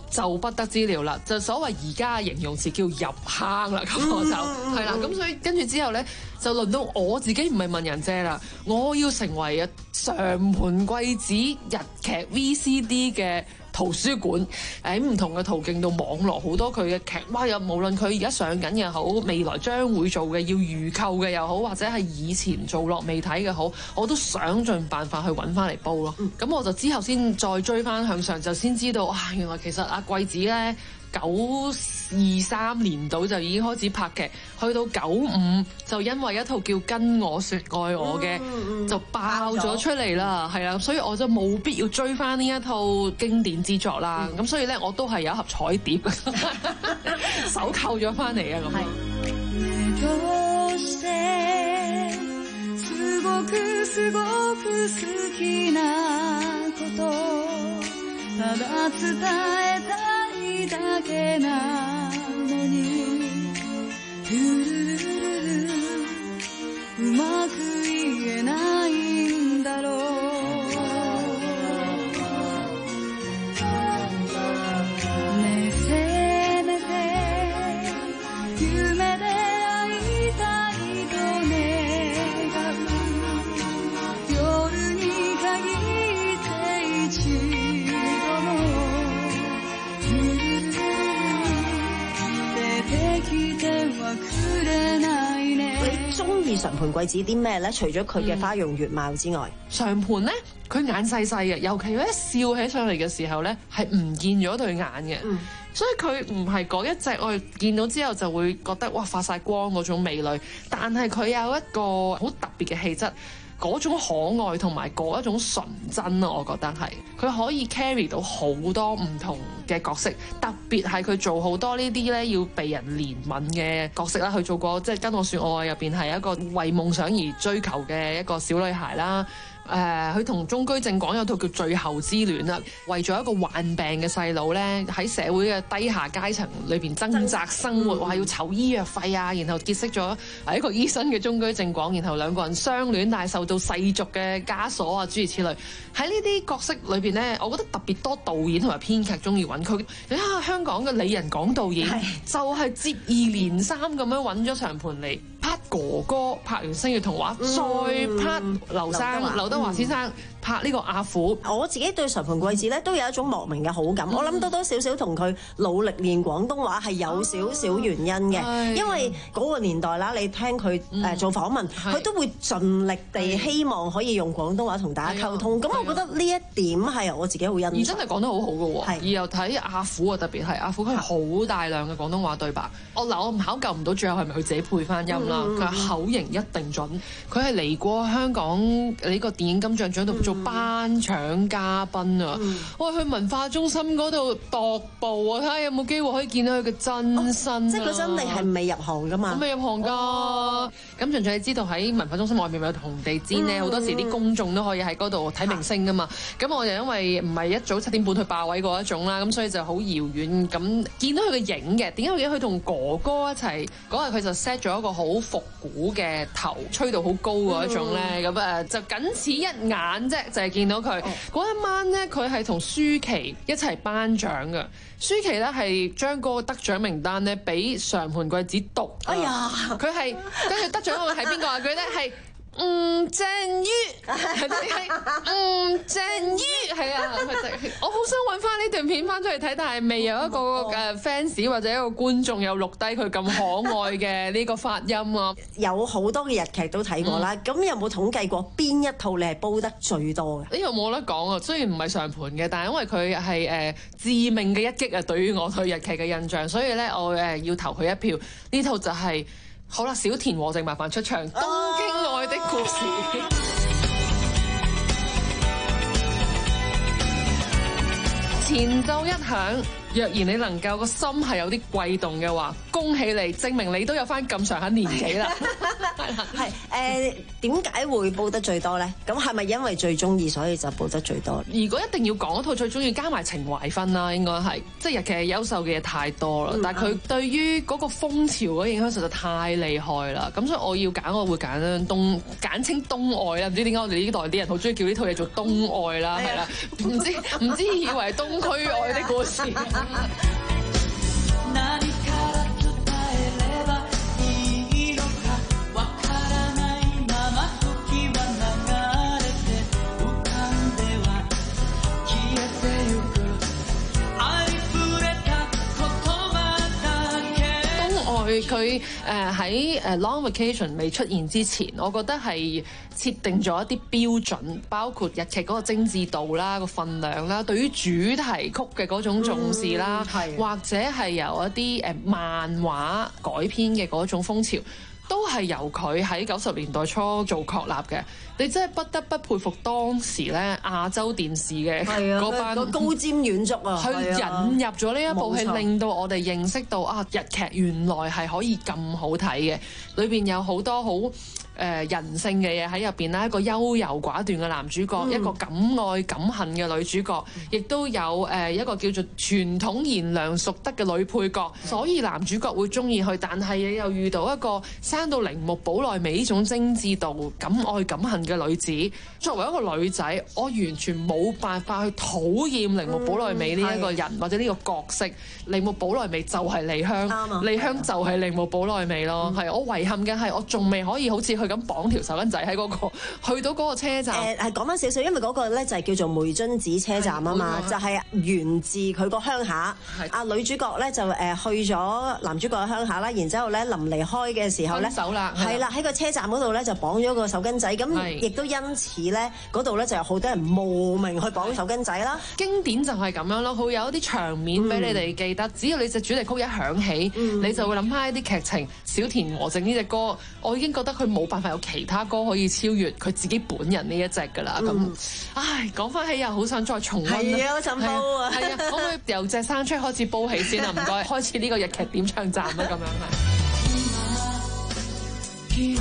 就不得之了啦，就所謂而家嘅形容詞叫入坑啦，咁我就係啦，咁所以跟住之後咧，就輪到我自己唔係問人借啦，我要成為啊常盤貴子日劇 V C D 嘅圖書館，喺唔同嘅途徑度網絡好多佢嘅劇，哇！又無論佢而家上緊嘅好，未來將會做嘅要預購嘅又好，或者係以前做落未睇嘅好，我都想盡辦法去揾翻嚟煲咯。咁、嗯、我就之後先再追翻向上，就先知道啊，原來其實阿貴子咧。九二三年度就已經開始拍劇，去到九五就因為一套叫《跟我說愛我》嘅、嗯、就爆咗出嚟啦，係啦，所以我就冇必要追翻呢一套經典之作啦。咁、嗯、所以咧，我都係有一盒彩碟手購咗翻嚟啊咁。 だけなのにルルルルルうまく言えないんだろうねえせめて夢で会いたいと願う夜に限って一度も你中意常盤貴子啲咩咧？除咗佢嘅花容月貌之外，嗯、 常盤咧，佢眼細細嘅，尤其佢一笑起上嚟嘅時候咧，係唔見咗對眼嘅，嗯、所以佢唔係嗰一隻我哋見到之後就會覺得哇發晒光嗰種美女，但係佢有一個好特別嘅氣質。嗰種可愛同埋嗰一種純真啊，我覺得係佢可以 carry 到好多唔同嘅角色，特別係佢做好多呢啲咧要被人憐憫嘅角色啦。佢做過即係跟我說愛入邊係一個為夢想而追求嘅一個小女孩啦。誒、呃，佢同中居正廣有套叫《最後之戀》啦，為咗一個患病嘅細佬咧，喺社會嘅低下階層裏邊掙扎生活，話、嗯、要籌醫藥費啊，然後結識咗係一個醫生嘅中居正廣，然後兩個人相戀，但係受到世俗嘅枷鎖啊，諸如此類。喺呢啲角色裏邊咧，我覺得特別多導演同埋編劇中意揾佢。你睇下香港嘅李仁港導演，就係接二連三咁樣揾咗常盤嚟拍哥哥，拍完《星月童話》嗯，再拍劉生劉德華先生拍呢個阿虎。 我自己對常盤貴子咧都有一種莫名嘅好感，嗯、我諗多多少少同佢努力練廣東話係有少少原因嘅，啊、因為嗰個年代啦，你聽佢誒做訪問，佢、嗯、都會盡力地希望可以用廣東話同大家溝通。咁我覺得呢一點係我自己好欣賞。 而真係講得好好嘅喎。而又睇阿虎啊，特別係阿虎，佢好大量嘅廣東話對白。我嗱，我唔考究唔到最後係咪佢自己配翻音啦。佢、嗯、口型一定準。佢係嚟過香港呢個電影金像獎度做頒獎嘉賓啊！嗯、我去文化中心嗰度踱步啊，睇下有冇機會可以見到佢嘅真身、啊哦。 即係佢真係係未入行噶嘛？ 未入行㗎。咁純粹你知道喺文化中心外面咪有紅地氈咧，好、嗯、多時啲公眾都可以喺嗰度睇明星㗎嘛。咁、啊、我就因為唔係一早七點半去霸位嗰一種啦，咁所以就好遙遠咁見到佢嘅影嘅。點解佢同哥哥一齊嗰日佢就 set 咗一個好復古嘅頭，吹到好高嗰一種咧？咁、嗯、誒就僅此一眼啫，就係、是、見到佢嗰、哦、一晚咧，佢係同舒淇一齊頒獎嘅。舒淇咧係將嗰個得獎名單咧俾常盤貴子讀。哎呀，佢係跟住得獎嗰個係邊個啊？佢咧係。吳鎮宇，係吳鎮宇，係啊！我好想揾翻呢段片翻出嚟睇，但係未有一個誒 fans 或者一個觀眾有錄低佢咁可愛嘅呢個發音啊！ 有好多嘅日劇都睇過啦，咁、嗯、有冇統計過邊一套你係煲得最多嘅？ 呢個冇得講啊！雖然唔係常盤嘅，但係因為佢係誒致命嘅一擊啊，對於我對日劇嘅印象，所以咧我誒要投佢一票。呢套就係、是。好啦，小田和正麻煩出場，《東京愛的故事》。前奏一響，若然你能夠個心係有啲悸動嘅話，恭喜你，證明你都有翻咁上下年紀啦。 係誒，點解會煲得最多咧？咁係咪因為最中意所以就煲得最多？ 如果一定要講一套最中意，加埋情懷分啦，應該係即係日劇優秀嘅嘢太多啦。嗯、但係佢對於嗰個風潮嘅影響實在太厲害啦。咁所以我要揀，我會揀東，簡稱東愛啦。唔知點解我哋呢代啲人好中意叫呢套嘢做東愛啦，係啦。唔知唔知以為東區愛的故事。 佢誒喺誒 Long Vacation 未出現之前，我覺得係設定咗一啲標準，包括日劇嗰個精緻度啦、個分量啦，對於主題曲嘅嗰種重視啦，嗯、或者係由一啲誒漫畫改編嘅嗰種風潮，都係由佢喺九十年代初做確立嘅。你真係不得不佩服當時咧亞洲電視嘅嗰班高瞻遠矚啊！ 去引入咗呢一部戲，令到我哋認識到啊日劇原來係可以咁好睇嘅，裏邊有好多好誒、呃、人性嘅嘢喺入邊啦，一個優柔寡斷嘅男主角，嗯、一個敢愛敢恨嘅女主角，亦都有誒、呃、一個叫做傳統賢良淑德嘅女配角，所以男主角會中意佢，但係你又遇到一個生到鈴木保奈美呢種精緻度、敢愛敢恨嘅女子。作為一個女仔，我完全冇辦法去討厭鈴木保奈美呢一個人、嗯、或者呢個角色。鈴木保奈美就係莉香，莉香就係鈴木保奈美咯。係、嗯、我遺憾嘅係，我仲未可以好似佢咁綁條手巾仔喺嗰個去到嗰個車站。誒係講翻少少，因為嗰個咧就係叫做梅津子車站啊嘛，就係源自佢個鄉下。阿女主角咧就誒去咗男主角嘅鄉下啦，然之後咧臨離開嘅時候咧， 分手啦， 係啦，喺個車站嗰度咧就綁咗個手巾仔，咁亦都因此咧嗰度咧就有好多人慕名去綁手巾仔啦。 經典就係咁樣咯，佢有一啲場面俾你哋記得，嗯、只要你隻主題曲一響起，嗯、你就會諗翻一啲劇情。小田和正呢隻歌，我已經覺得佢冇辦法有其他歌可以超越佢自己本人呢一隻㗎啦。咁、嗯，唉，講翻起又好想再重溫。 係啊，陣煲啊！ 係啊，可唔可以由隻生出開始煲起先啊？唔該，開始呢個日劇點唱站啊，咁樣係。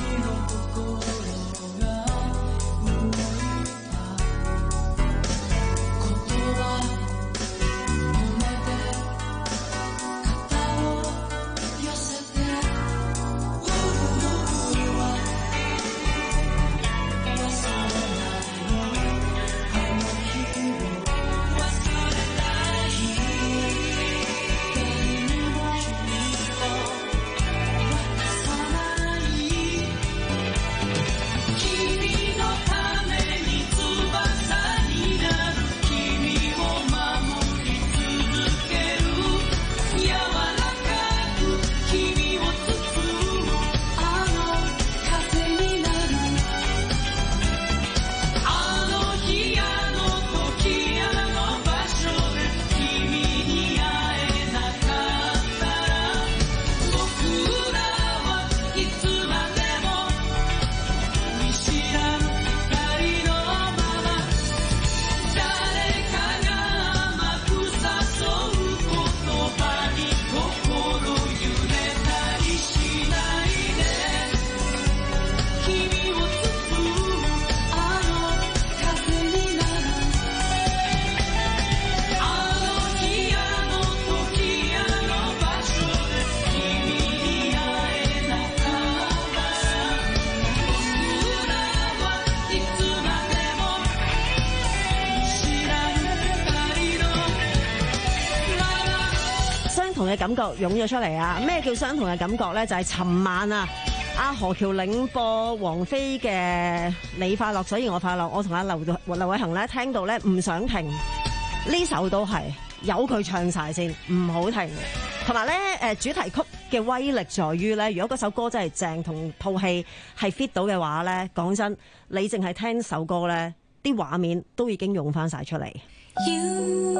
感覺湧咗出嚟啊！咩叫相同嘅感覺咧？就係、是、尋晚啊，阿何橋領播王菲嘅《你快樂所以我快樂》，我同阿劉劉偉恒咧聽到咧唔想停，呢首都係由佢唱晒先，唔好停。同埋咧誒主題曲嘅威力在於咧，如果嗰首歌真係正同套戲係 fit 到嘅話咧，講真，你淨係聽首歌咧，啲畫面都已經用翻晒出嚟。You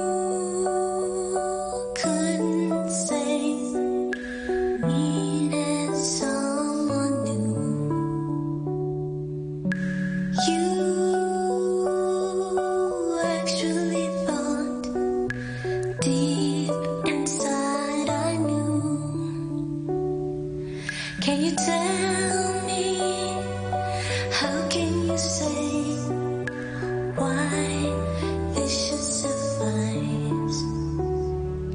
couldn't say needed someone new. You actually thought deep inside I knew. Can you tell me how can you say why this should suffice?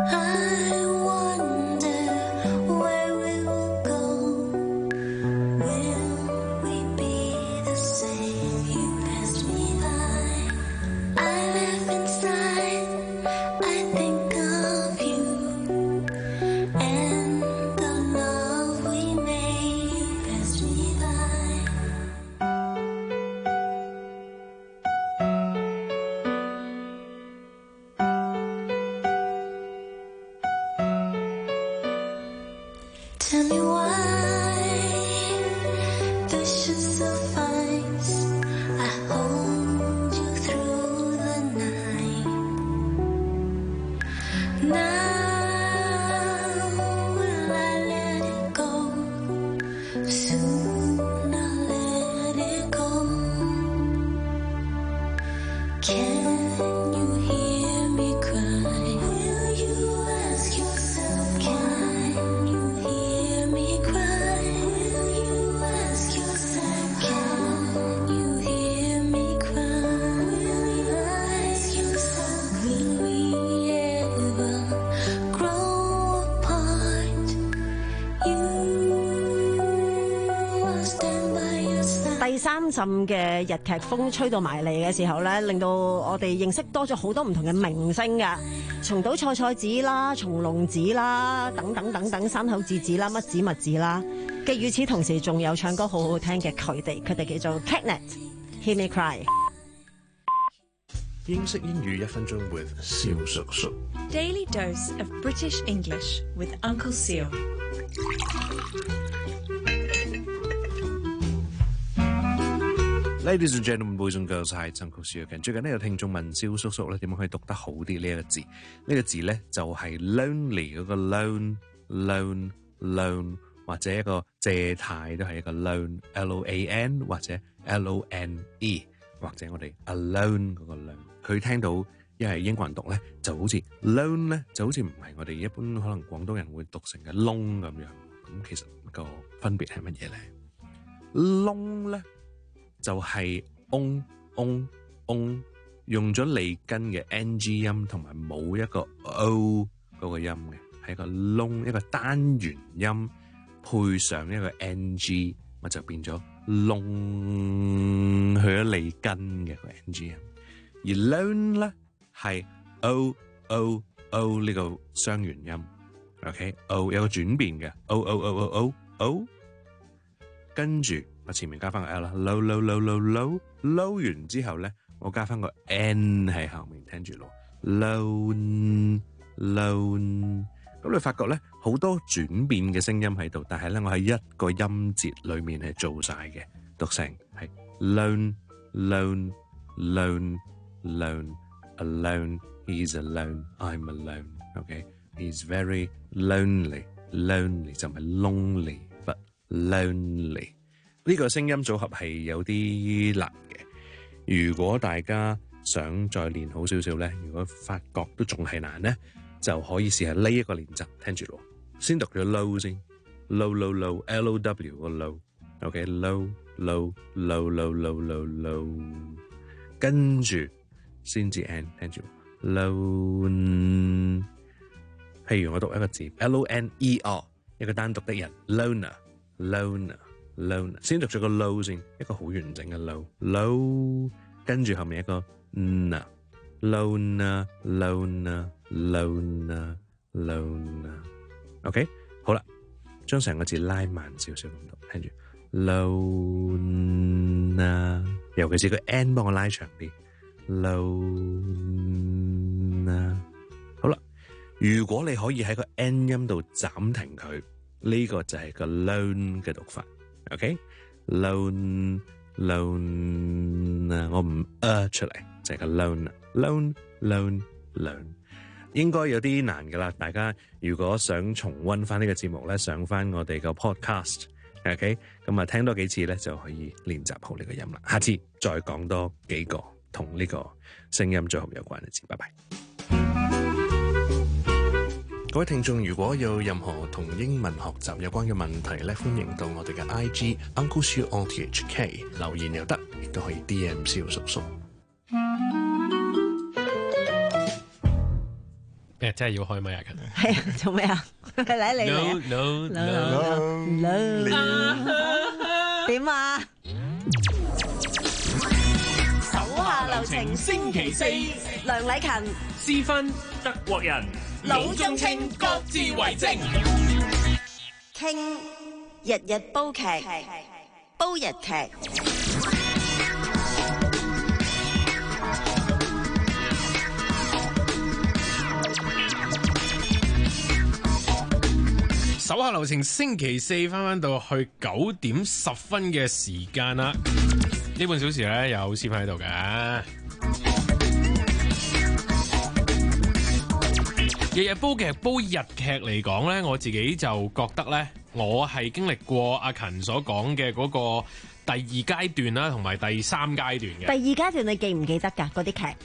第三陣嘅日劇風吹到埋嚟嘅時候咧，令到我哋認識多咗好多唔同嘅明星㗎，松島菜菜子啦、松隆子啦，等等等等，山口智子啦、乜子乜子啦。嘅與此同時，仲有唱歌好好聽嘅佢哋，佢哋叫做 Catnet。Hear Me Cry。 英式英語一分鐘 with 蕭叔叔。 Daily dose of British English with Uncle Seal。 Ladies and gentlemen, boys and girls， 係曾國少嘅。最近呢有聽眾問蕭叔叔咧點樣可以讀得好啲呢一個字？呢、這個字咧就係 lonely 嗰個 lone lone lone， 或者一個借貸都係一個 loan L O A N 或者 L O N E， 或者我哋 alone 嗰個 loan。佢聽到因為英國人讀咧就好似 loan 咧就好似唔係我哋一般可能廣東人會讀成嘅窿咁樣。咁其實個分別係乜嘢咧？窿咧就係 on on on 用咗脷根嘅 ng 音同埋冇一個 o 嗰個音嘅，係一個窿，一個單元音配上一個 ng， 咪就變咗窿去咗脷根嘅個 ng 音。而 lone 咧係 o o o 呢個雙元音 ，OK o 有個轉變嘅 o o o o o o， 跟住我前面加翻個 l 啦 ，low low low low low low 完之後咧，我加翻個 n 喺後面，聽住咯 ，lone lone。咁你發覺咧好多轉變嘅聲音喺度，但係咧我喺一個音節裏面係做晒嘅，讀成係 lone lone lone lone alone he's alone I'm alone OK he's very lonely lonely 就唔係 lonely but lonely。呢個聲音組合係有啲難嘅，如果大家想再練好少少咧，如果發覺都仲係難咧，就可以試下呢一個練習，聽住咯。先讀咗 low 先 ，low low low L O W 個 low，OK low low low low low low low， 跟住先至 n， 聽住 low。譬如我讀一個字 L O N E R， 一個單獨的人 loner loner。low 先讀咗個 low 先，一個好完整嘅 low low， 跟住後面一個 na loner loner loner loner OK 好啦，將成個字拉慢少少咁讀，聽住 loner， 尤其是個 n 幫我拉長啲 loner。 好啦，如果你可以喺個 n 音度暫停佢，呢、這個就係個 lone 嘅讀法。OK lone lone 我唔 uh 出嚟就係個 lone lone lone lone， 應該有啲難噶啦。大家如果想重溫翻呢個節目咧，上翻我哋個 podcast OK 咁啊聽多幾次咧就可以練習好呢個音啦。下次再講多幾個同呢個聲音組合有關嘅字。拜拜。各位聽眾，如果有任何同英文學習有關嘅問題咧，歡迎到我哋嘅 I G Uncle Siu O T H K 留言又得，亦都可以 D M 蕭叔叔。 誒，真係要開咪啊！近係做咩啊？嚟嚟嚟啊！點啊？手下留情，星期四，梁禮勤、 私分德國人， 老中青各自為政，傾日日煲劇，煲日劇。 手下留情，星期四翻翻到去九點十分嘅時間啦。呢半小時咧有師傅喺度嘅。日日煲劇煲日劇嚟講咧，我自己就覺得咧，我係經歷過阿勤所講嘅嗰個第二階段啦，同埋第三階段嘅。 第二階段你記唔記得㗎？嗰啲劇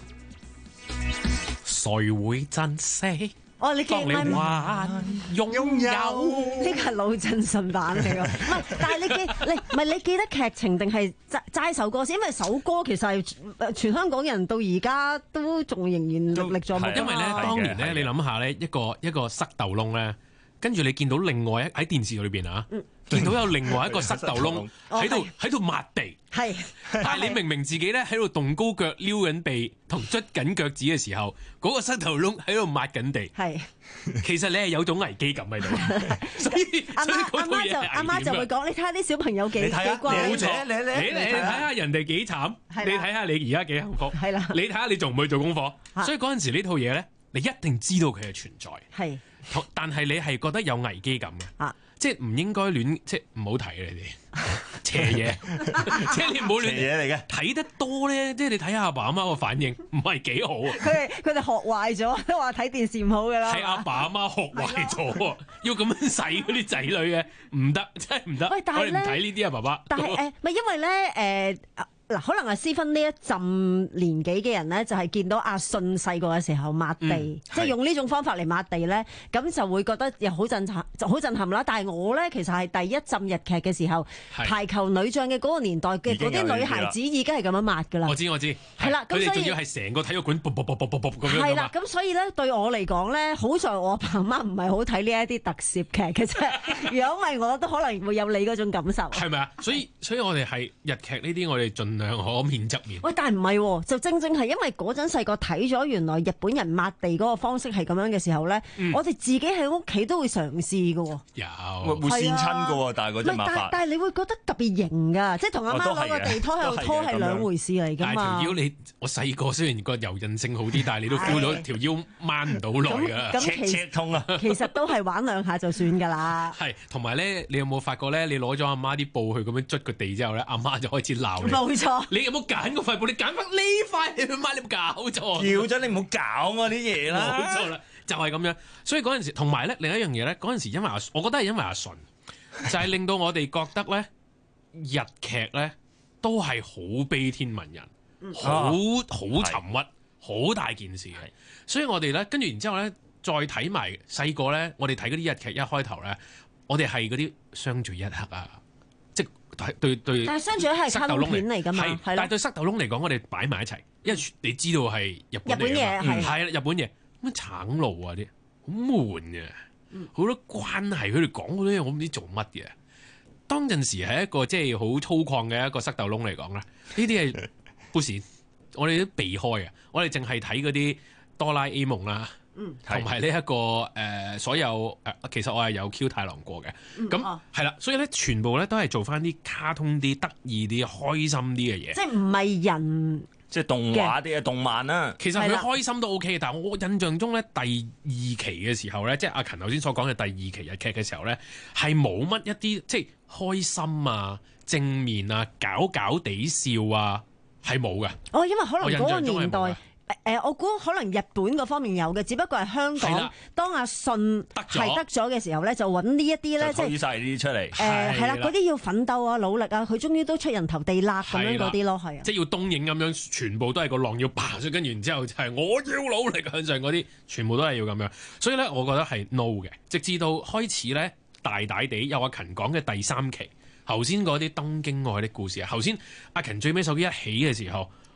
誰會珍惜？ 哦，你記唔記得？ 擁有呢個係魯振順版嚟㗎，唔係，但係你記你唔係你記得劇情定係齋齋首歌先？因為首歌其實係全香港人到而家都仲仍然歷歷在目。 因為咧，當年咧，你諗下咧，一個一個塞豆窿咧，跟住你見到另外一喺電視裏邊啊，嗯、見到有另外一個塞豆窿喺度喺度抹地。係，但係你明明自己咧喺度動高腳撩緊地同捽緊腳趾嘅時候，嗰、嗰個膝頭窿喺度抹緊地。係，其實你係有種危機感喺度。所以阿媽阿媽就阿媽就會講：你睇下啲小朋友幾幾乖。冇錯，你你你睇下人哋幾慘，你睇下你而家幾幸福。係啦，你睇下你仲唔去做功課？所以嗰陣時呢套嘢咧，你一定知道佢係存在。係，但係你係覺得有危機感嘅。啊。即係唔應該亂，即係唔好睇你哋邪嘢，即係你唔好亂嘢嚟嘅。睇得多咧，即係你睇下阿爸阿媽個反應唔係幾好啊！ 佢哋佢哋學壞咗，都話睇電視唔好㗎啦。 係阿爸阿媽學壞咗，要咁樣使嗰啲仔女嘅，唔得，真係唔得。喂，但係咧，我哋唔睇呢啲啊，爸爸。 但係誒，咪因為咧誒。呃嗱，可能阿思芬呢一陣年紀嘅人咧，就係見到阿信細個嘅時候抹地，嗯、即係用呢種方法嚟抹地咧，咁就會覺得又好震撼，就好震撼啦。但係我咧其實係第一浸日劇嘅時候，排球女將嘅嗰個年代嘅嗰啲女孩子已經係咁樣抹㗎啦。我知我知，係啦，咁所以佢哋仲要係成個體育館，啵啵啵啵啵啵咁樣。係啦，咁所以咧對我嚟講咧，好在我阿爸阿媽唔係好睇呢一啲特攝劇嘅啫。如果唔係，我都可能會有你嗰種感受。係咪啊？所以所以我哋係日劇呢啲，我哋盡量可免則免。喂，但係唔係，就正正係因為嗰陣細個睇咗原來日本人抹地嗰個方式係咁樣嘅時候咧，嗯、我哋自己喺屋企都會嘗試㗎。有會跣親㗎，但係嗰隻抹法。 但係你會覺得特別型㗎，即係同阿媽攞個地拖喺度拖係兩回事嚟㗎嘛。但係條腰你我細個雖然個柔韌性好啲，但係你都 feel 到條腰掹唔到耐㗎。 咁赤赤痛啊！ 其實都係玩兩下就算㗎啦。 係，同埋咧，你有冇發覺咧？你攞咗阿媽啲布去咁樣捽個地之後咧，阿媽就開始鬧你。冇錯。你有冇揀個塊布？你揀翻呢塊你去買，你冇搞錯。 叫咗你唔好搞我啲嘢啦。 冇錯啦，就係、是、咁樣。所以嗰陣時，同埋咧另一樣嘢咧，嗰陣時因為阿，我覺得係因為阿順，就係、是、令到我哋覺得咧日劇咧都係好悲天憫人，好好沉鬱，好大件事嘅。所以我哋咧跟住然之後咧，再睇埋細個咧，我哋睇嗰啲日劇一開頭咧，我哋係嗰啲相聚一刻啊。對對， 但係相處係卡通片嚟㗎嘛，係， 但係對塞豆窿嚟講，我哋擺埋一齊，因為你知道係日本嘢，係係啦，日本嘢咁橙路啊啲，好悶嘅，好多關係，佢哋講嗰啲嘢，我唔知做乜嘅。當陣時係一個即係好粗獷嘅一個塞豆窿嚟講咧，呢啲係不是，我哋都避開嘅，我哋淨係睇嗰啲哆啦 A 夢啦。同埋呢一個誒、呃，所有誒、呃，其實我係有 Q 太郎過嘅，咁係啦，所以咧全部咧都係做翻啲卡通啲、得意啲、開心啲嘅嘢， 即係唔係人， 即係動畫啲嘅動漫啦、啊。 其實佢開心都 OK，但係我印象中咧第二期嘅時候咧，即係阿勤頭先所講嘅第二期日劇嘅時候咧，係冇乜一啲即係開心啊、正面啊、搞搞地笑啊，係冇嘅。 哦，因為可能嗰個年代。誒、呃，我估可能日本嗰方面有嘅，只不過係香港當阿信係得咗嘅時候咧，就揾呢一啲咧，即係推晒呢啲出嚟。誒係啦，嗰啲要奮鬥啊、努力啊，佢終於都出人頭地啦咁樣嗰啲咯，係啊。 即係要東映咁樣，全部都係個浪要爬出，跟住然之後就係我要努力向上嗰啲，全部都係要咁樣。所以咧，我覺得係 no 嘅，直至到開始咧大大地有阿勤講嘅第三期，頭先嗰啲東京愛的故事啊，頭先阿勤最尾手機一起嘅時候。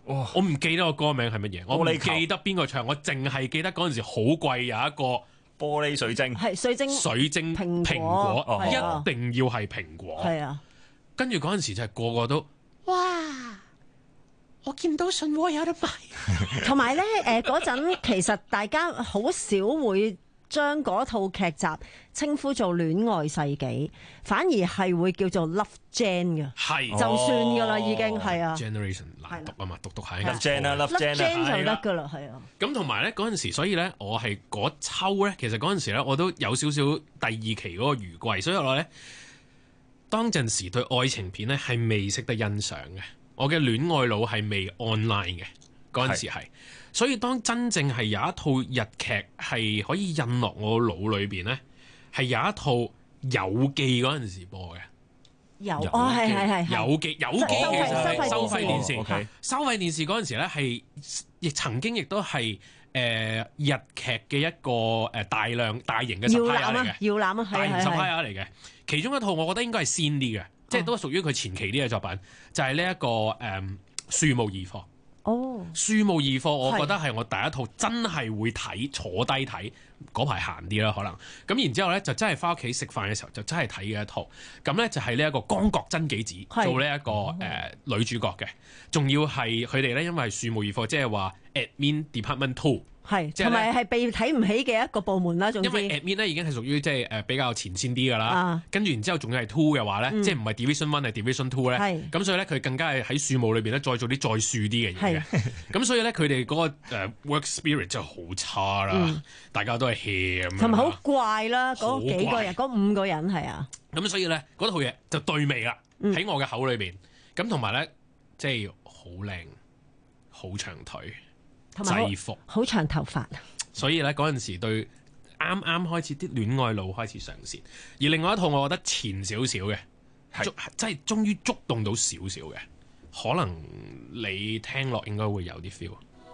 哦、我唔記得個歌名係乜嘢，我唔記得邊個唱，我淨係記得嗰陣時好貴有一個玻璃水晶， 係水晶水晶蘋果，蘋果哦、一定要係蘋果。係啊，跟住嗰陣時就係個個都哇！我見到信和有得賣， 同埋咧誒嗰陣其實大家好少會將嗰套劇集稱呼做戀愛世紀，反而係會叫做 Love Gen 嘅，係就算㗎啦，已經係啊。 Generation 難讀啊嘛，讀讀下 Love Gen 啊 ，Love Gen 就得㗎啦，係啊。 咁同埋咧嗰陣時，所以咧我係嗰秋咧，其實嗰陣時咧我都有少少第二期嗰個餘悸，所以我咧當陣時對愛情片咧係未識得欣賞嘅。我嘅戀愛腦係未 online 嘅嗰陣時係，所以當真正係有一套日劇係可以印落我腦裏邊咧，係有一套有記嗰陣時播嘅。 有哦，係係係有記有記嘅就係收費電視， 收費電視， 收費電視嗰陣時咧係亦曾經亦都係誒日劇嘅一個誒大量大型嘅 supplier 嚟嘅， 搖籃啊， 大型 supplier 嚟嘅。其中一套我覺得應該係先啲嘅。即係都係屬於佢前期啲嘅作品，就係呢一個誒《樹木二課》。哦，《樹木二課》我覺得係我第一套真係會睇坐低睇嗰排閒啲啦，可能咁然之後咧就真係翻屋企食飯嘅時候就真係睇嘅一套。咁咧就係呢一個岡國真紀子做呢、這、一個誒、哦呃、女主角嘅，仲要係佢哋咧因為《樹木二課》即係話 Admin Department Two。係，同埋係被睇唔起嘅一個部門啦。總之，因為 admin 咧已經係屬於即係誒比較前線啲㗎啦。跟住然之後仲要係 two 嘅話咧，嗯、即係唔係 division one 係 division two 咧。係。咁所以咧佢更加係喺樹木裏邊咧再做啲再樹啲嘅嘢嘅。咁所以咧佢哋嗰個 work spirit 真係好差啦、嗯，大家都係 hea 咁樣。同埋好怪啦，嗰幾個人，嗰五個人係啊。咁所以咧嗰套嘢就對味啦，喺、嗯、我嘅口裏邊。咁同埋咧即係好靚，好長腿。制服好長頭髮，所以咧嗰陣時對啱啱開始啲戀愛路開始上線，而另外一套我覺得前少少嘅，係即係終於觸動到少少嘅，可能你聽落應該會有啲 feel。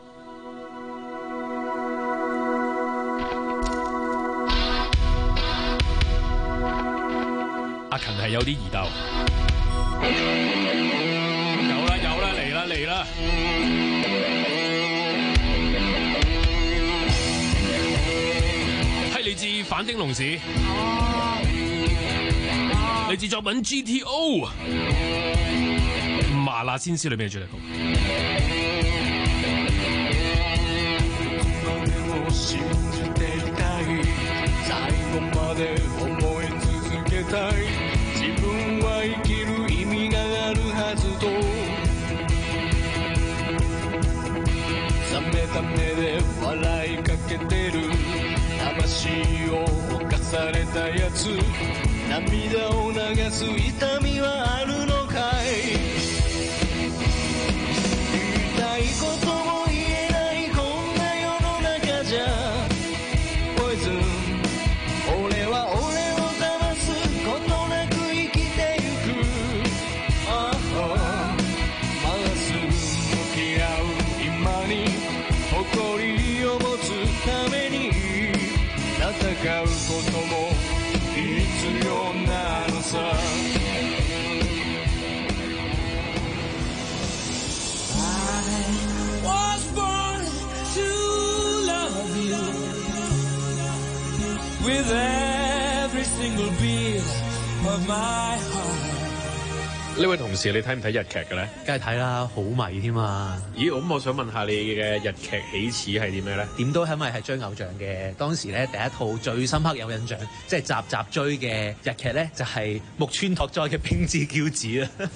阿勤係有啲疑竇，有啦有啦嚟啦嚟啦！嚟自反町隆史，嚟自作品 G T O 麻辣鮮師裏面嘅主題曲。 を犯されたやつ涙を流す痛みはあるのかい言いたいことも言えないこんな世の中じゃポイズン俺は俺を騙すことなく生きてゆくああまっすぐ向き合う今に誇りを持つために戦うことも必要なのさ I was born to love you with every single beat of my heart 呢位同事，你睇唔睇日劇嘅咧？ 梗係睇啦，好迷添啊！ 咦，咁我想問下你嘅日劇起始係點咩咧？ 點都係咪係追偶像嘅？當時咧第一套最深刻有印象，即係集集追嘅日劇咧，就係、是、木村拓哉嘅《冰之驕子》啦。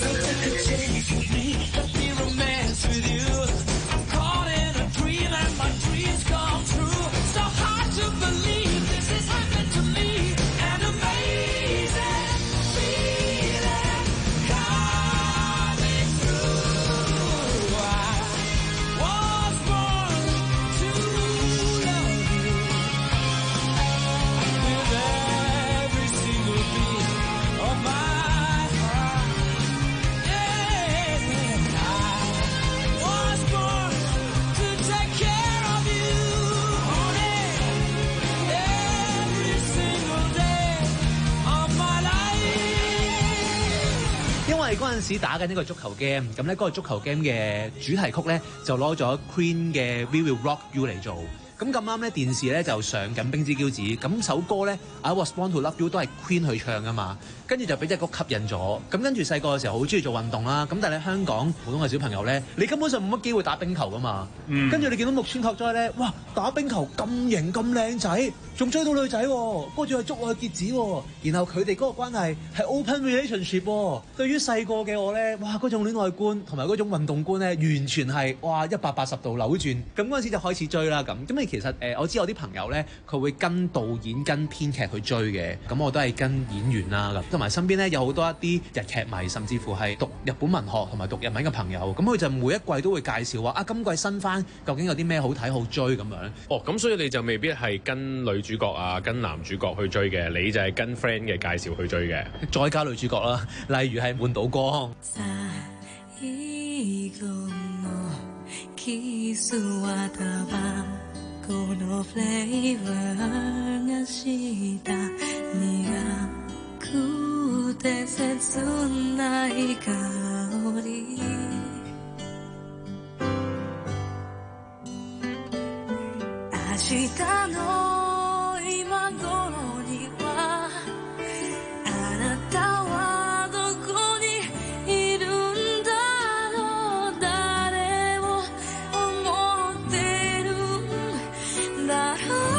With you, I'm caught in a dream and my 為嗰陣時打緊呢個足球 game，咁咧嗰個足球 game 嘅主題曲咧就攞咗 Queen 嘅 We Will Rock You 嚟做。咁咁啱咧，電視咧就上緊《冰之驕子》，咁首歌咧 I Was Born to Love You 都係 Queen 去唱噶嘛，跟住就俾隻歌吸引咗。咁跟住細個嘅時候好中意做運動啦，咁但係喺香港普通嘅小朋友咧，你根本上冇乜機會打冰球噶嘛。嗯、跟住你見到木村拓哉咧，哇打冰球咁型咁靚仔，仲追到女仔喎，跟住係捉我去結子喎，然後佢哋嗰個關係係 open relationship 喎。對於細個嘅我咧，哇嗰種戀愛觀同埋嗰種運動觀咧，完全係哇一百八十度扭轉。咁嗰陣時就開始追啦，咁咁你其實誒、呃、我知有啲朋友咧，佢會跟導演跟編劇去追嘅，咁我都係跟演員啦，咁同埋身邊咧有好多一啲日劇迷，甚至乎係讀日本文學同埋讀日文嘅朋友，咁佢就每一季都會介紹話啊，今季新番究竟有啲咩好睇好追咁樣。 哦，咁所以你就未必係跟女主角啊，跟男主角去追嘅，你就係跟 friend 嘅介紹去追嘅， 再加女主角啦，例如係滿島光。 このフレーバーがした苦くて切ない香り明日の今頃にはあなたはどこにいるんだろう誰を思ってるだろう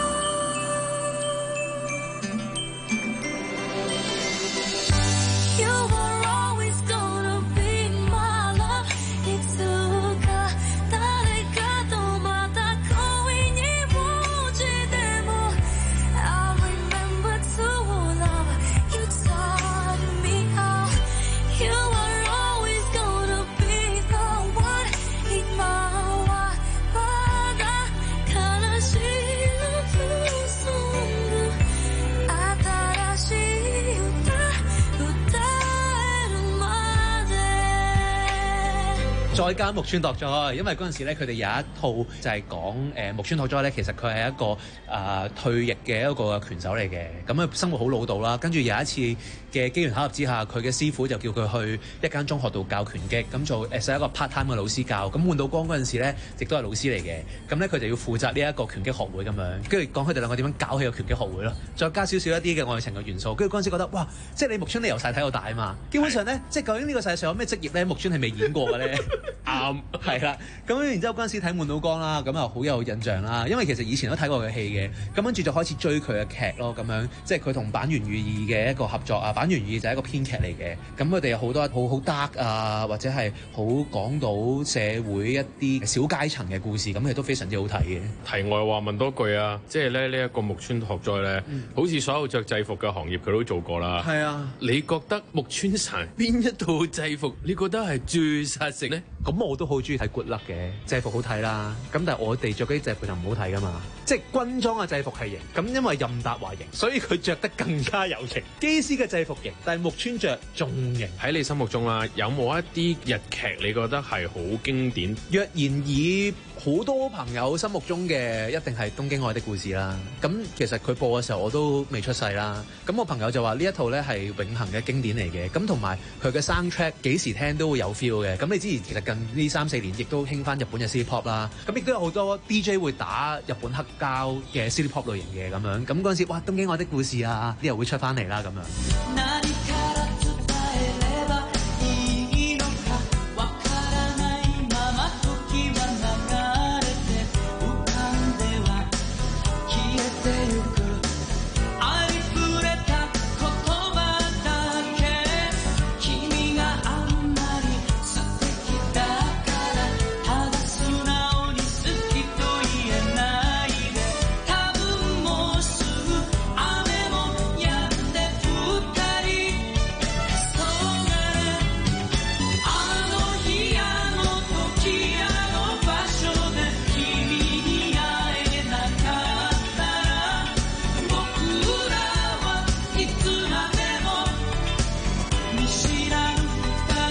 You were always gonna be my love いつか誰かとまた恋に落ちても I remember to love You taught me how You were always gonna be the one 今はまだ悲しいラブソング新しい歌歌えるまで再加木村拓哉，因為嗰陣時咧，佢哋有一套就係講誒木村拓哉咧，其實佢係一個啊、呃、退役嘅一個拳手嚟嘅，咁啊生活好老道啦。跟住有一次嘅機緣巧合之下，佢嘅師傅就叫佢去一間中學度教拳擊，咁做誒係一個 part time 嘅老師教。咁滿島光嗰陣時咧，亦都係老師嚟嘅，咁咧佢就要負責呢一個拳擊學會咁樣，跟住講佢哋兩個點樣搞起個拳擊學會咯，再加少少一啲嘅愛情嘅元素。跟住嗰陣時覺得哇，即係你木村你由細睇到大啊嘛，基本上咧，即係究竟呢個世界上有咩職業咧，木村係未演過嘅咧？啱係啦，咁然之後嗰陣時睇滿島光啦，咁又好有印象啦，因為其實以前都睇過佢戲嘅，咁跟住就開始追佢嘅劇咯，咁樣即係佢同坂元裕二嘅一個合作啊，坂元裕二就係一個編劇嚟嘅，咁佢哋有好多好好 dark 啊，或者係好講到社會一啲小階層嘅故事，咁佢都非常之好睇嘅。 題外話問多句啊，即係咧呢一個木村拓哉咧，嗯、好似所有着制服嘅行業佢都做過啦。係啊，你覺得木村神邊一套制服你覺得係最實食咧？ 咁我都好中意睇 Good Luck 嘅制服好睇啦，咁但係我哋着嗰啲制服就唔好睇噶嘛，即係軍裝嘅制服係型，咁因為任達華型，所以佢着得更加有型。機師嘅制服型，但係木村着仲型。喺你心目中啦，有冇一啲日劇你覺得係好經典？若然以好多朋友心目中嘅一定係《東京愛的故事》啦，咁其實佢播嘅時候我都未出世啦，咁我朋友就話呢一套咧係永恆嘅經典嚟嘅，咁同埋佢嘅 soundtrack 幾時聽都會有 feel 嘅，咁你之前其實近呢三四年亦都興翻日本嘅 City Pop 啦，咁亦都有好多 D J 會打日本黑膠嘅 City Pop 類型嘅咁樣，咁嗰陣時哇《東京愛的故事》啊啲人會出翻嚟啦咁樣。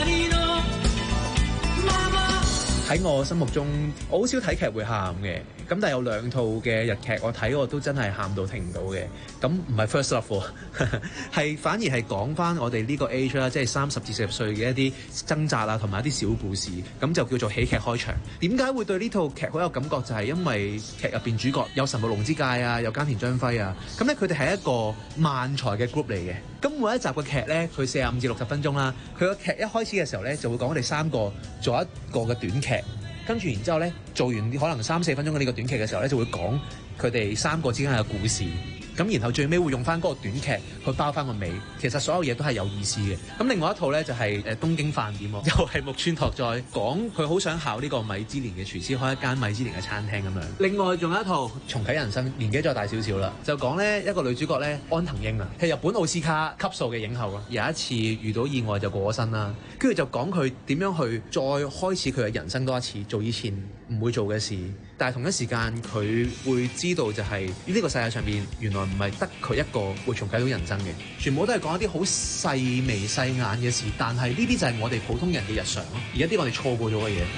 喺我心目中，我好少睇劇會喊嘅。 咁但係有兩套嘅日劇我睇我都真係喊到停唔到嘅。咁唔係 First Love 喎，係反而係講翻我哋呢個 age 啦，即係三十至四十歲嘅一啲掙扎啊，同埋一啲小故事，咁就叫做喜劇開場。點解會對呢套劇好有感覺？就係因為劇入邊主角有神木隆之介啊，有菅田將輝啊，咁咧佢哋係一個漫才嘅 group 嚟嘅。咁每一集嘅劇咧，佢四十五至六十分鐘啦。佢個劇一開始嘅時候咧，就會講我哋三個做一個嘅短劇，跟住然之後咧做完可能三四分鐘嘅呢個短劇嘅時候咧，就會講佢哋三個之間嘅故事。咁然後最尾會用翻嗰個短劇去包翻個尾，其實所有嘢都係有意思嘅。咁另外一套咧就係誒東京飯店喎，又係木村拓哉講佢好想考呢個米芝蓮嘅廚師，開一間米芝蓮嘅餐廳咁樣。另外仲有一套重啟人生，年紀再大少少啦，就講咧一個女主角咧安藤櫻啊，係日本奧斯卡級數嘅影后啊，有一次遇到意外就過咗身啦，跟住就講佢點樣去再開始佢嘅人生多一次，做以前唔會做嘅事。但係同一時間佢會知道就係呢個世界上面原來唔係得佢一個會重啟到人生嘅，全部都係講一啲好細微細眼嘅事，但係呢啲就係我哋普通人嘅日常咯，而一啲我哋錯過咗嘅嘢。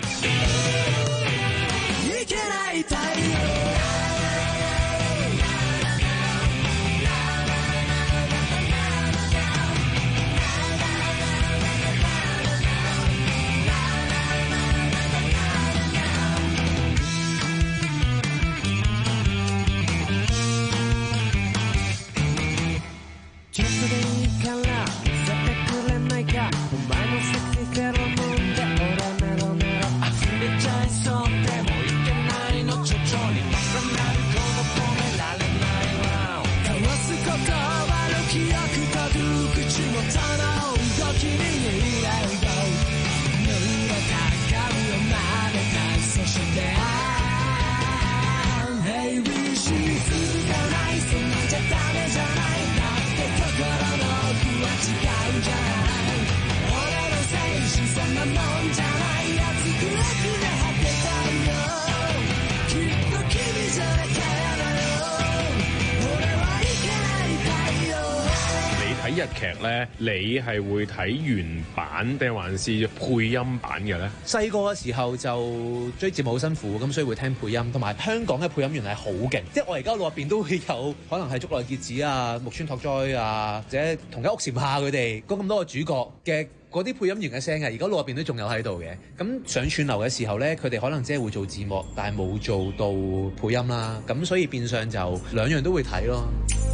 日劇咧，你係會睇原版定還是配音版嘅咧？ 細個嘅時候就追節目好辛苦，咁所以會聽配音，同埋香港嘅配音員係好勁，即係我而家腦入邊都會有可能係竹內結子啊、木村拓哉啊，或者同一屋檐下佢哋嗰咁多個主角嘅嗰啲配音員嘅聲嘅，而家腦入邊都仲有喺度嘅。咁上串流嘅時候咧，佢哋可能只係會做字幕，但係冇做到配音啦。咁所以變相就兩樣都會睇咯。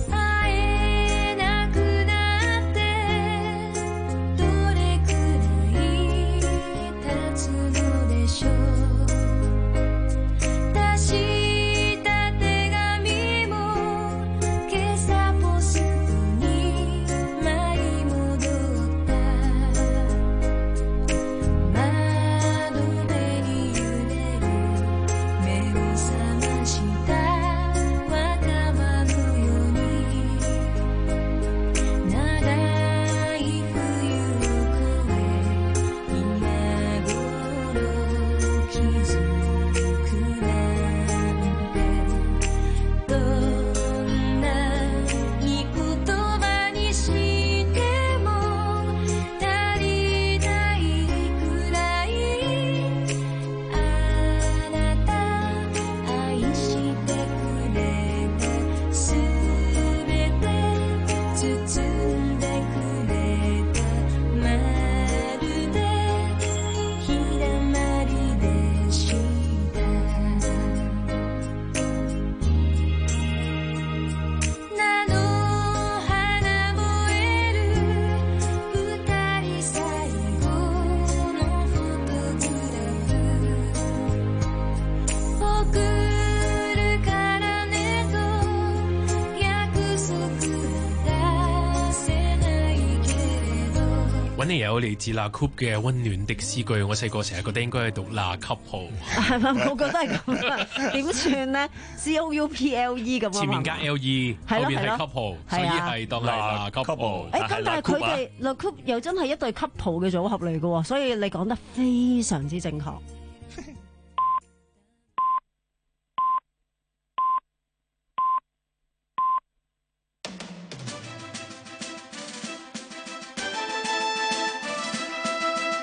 揾嚟有嚟自 La Coupe 嘅溫暖的詩句，我細個成日覺得應該係讀 La Couple， 係咪？我覺得係咁啊，點算咧 ？C O U P L E 咁啊， 前面加 L E， 後邊係 couple， 所以係當係 La Couple。 誒咁，但係佢哋 La Coupe 又真係一對 couple 嘅組合嚟嘅喎，所以你講得非常之正確。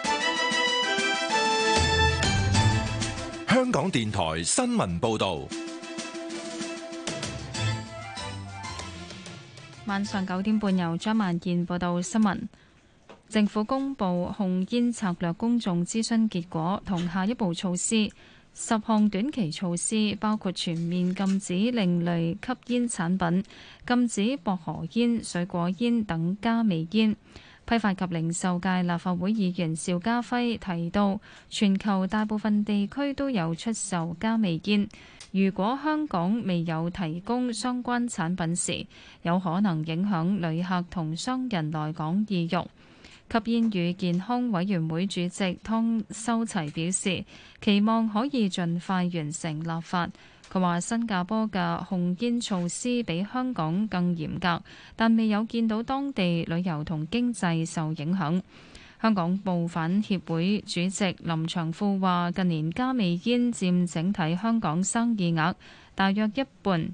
香港電台新聞報導， 晚上九點半由張萬燕報道新聞。政府公布控煙策略公眾諮詢結果同下一步措施，十項短期措施包括全面禁止另類吸煙產品、禁止薄荷煙、水果煙等加味煙。批發及零售界立法會議員邵家輝提到，全球大部分地區都有出售加味煙，如果香港未有提供相關產品時，有可能影響旅客同商人來港意欲。吸煙與健康委員會主席湯修齊表示，期望可以盡快完成立法。佢話新加坡嘅控煙措施比香港更嚴格，但未有見到當地旅遊同經濟受影響。香港報販協會主席林長富話，近年加味煙佔整體香港生意額大約一半。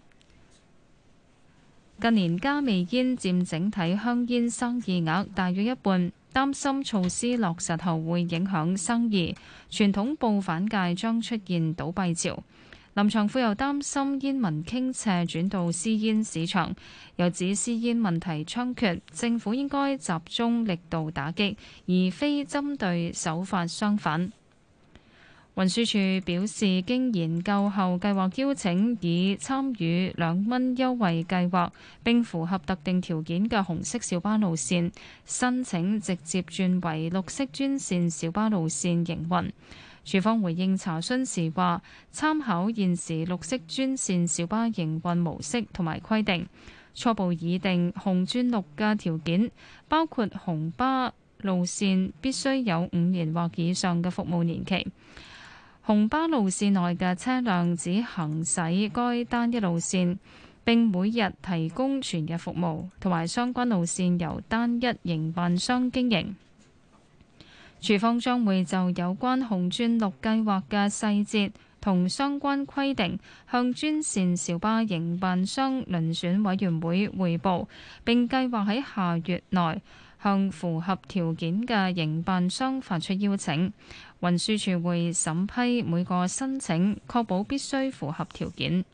近年加味煙佔整體香煙生意額大約一半，擔心措施落實後會影響生意，傳統報販界將出現倒閉潮。林長富又擔心煙民傾斜轉到私煙市場，又指私煙問題猖獗，政府應該集中力度打擊，而非針對手法相反。運輸署表示，經研究後計劃邀請已參與兩蚊優惠計劃並符合特定條件嘅紅色小巴路線申請直接轉為綠色專線小巴路線營運。署方回應查詢時話，參考現時綠色專線小巴營運模式同埋規定，初步擬定紅轉綠嘅條件，包括紅巴路線必須有五年或以上嘅服務年期，紅巴路線內嘅車輛只行駛該單一路線，並每日提供全日服務，同埋相關路線由單一營辦商經營。署方將會就有關紅轉綠計劃嘅細節同相關規定，向專線小巴營辦商遴選委員會匯報，並計劃喺下月內向符合條件嘅營辦商發出邀請。運輸署會審批每個申請，確保必須符合條件。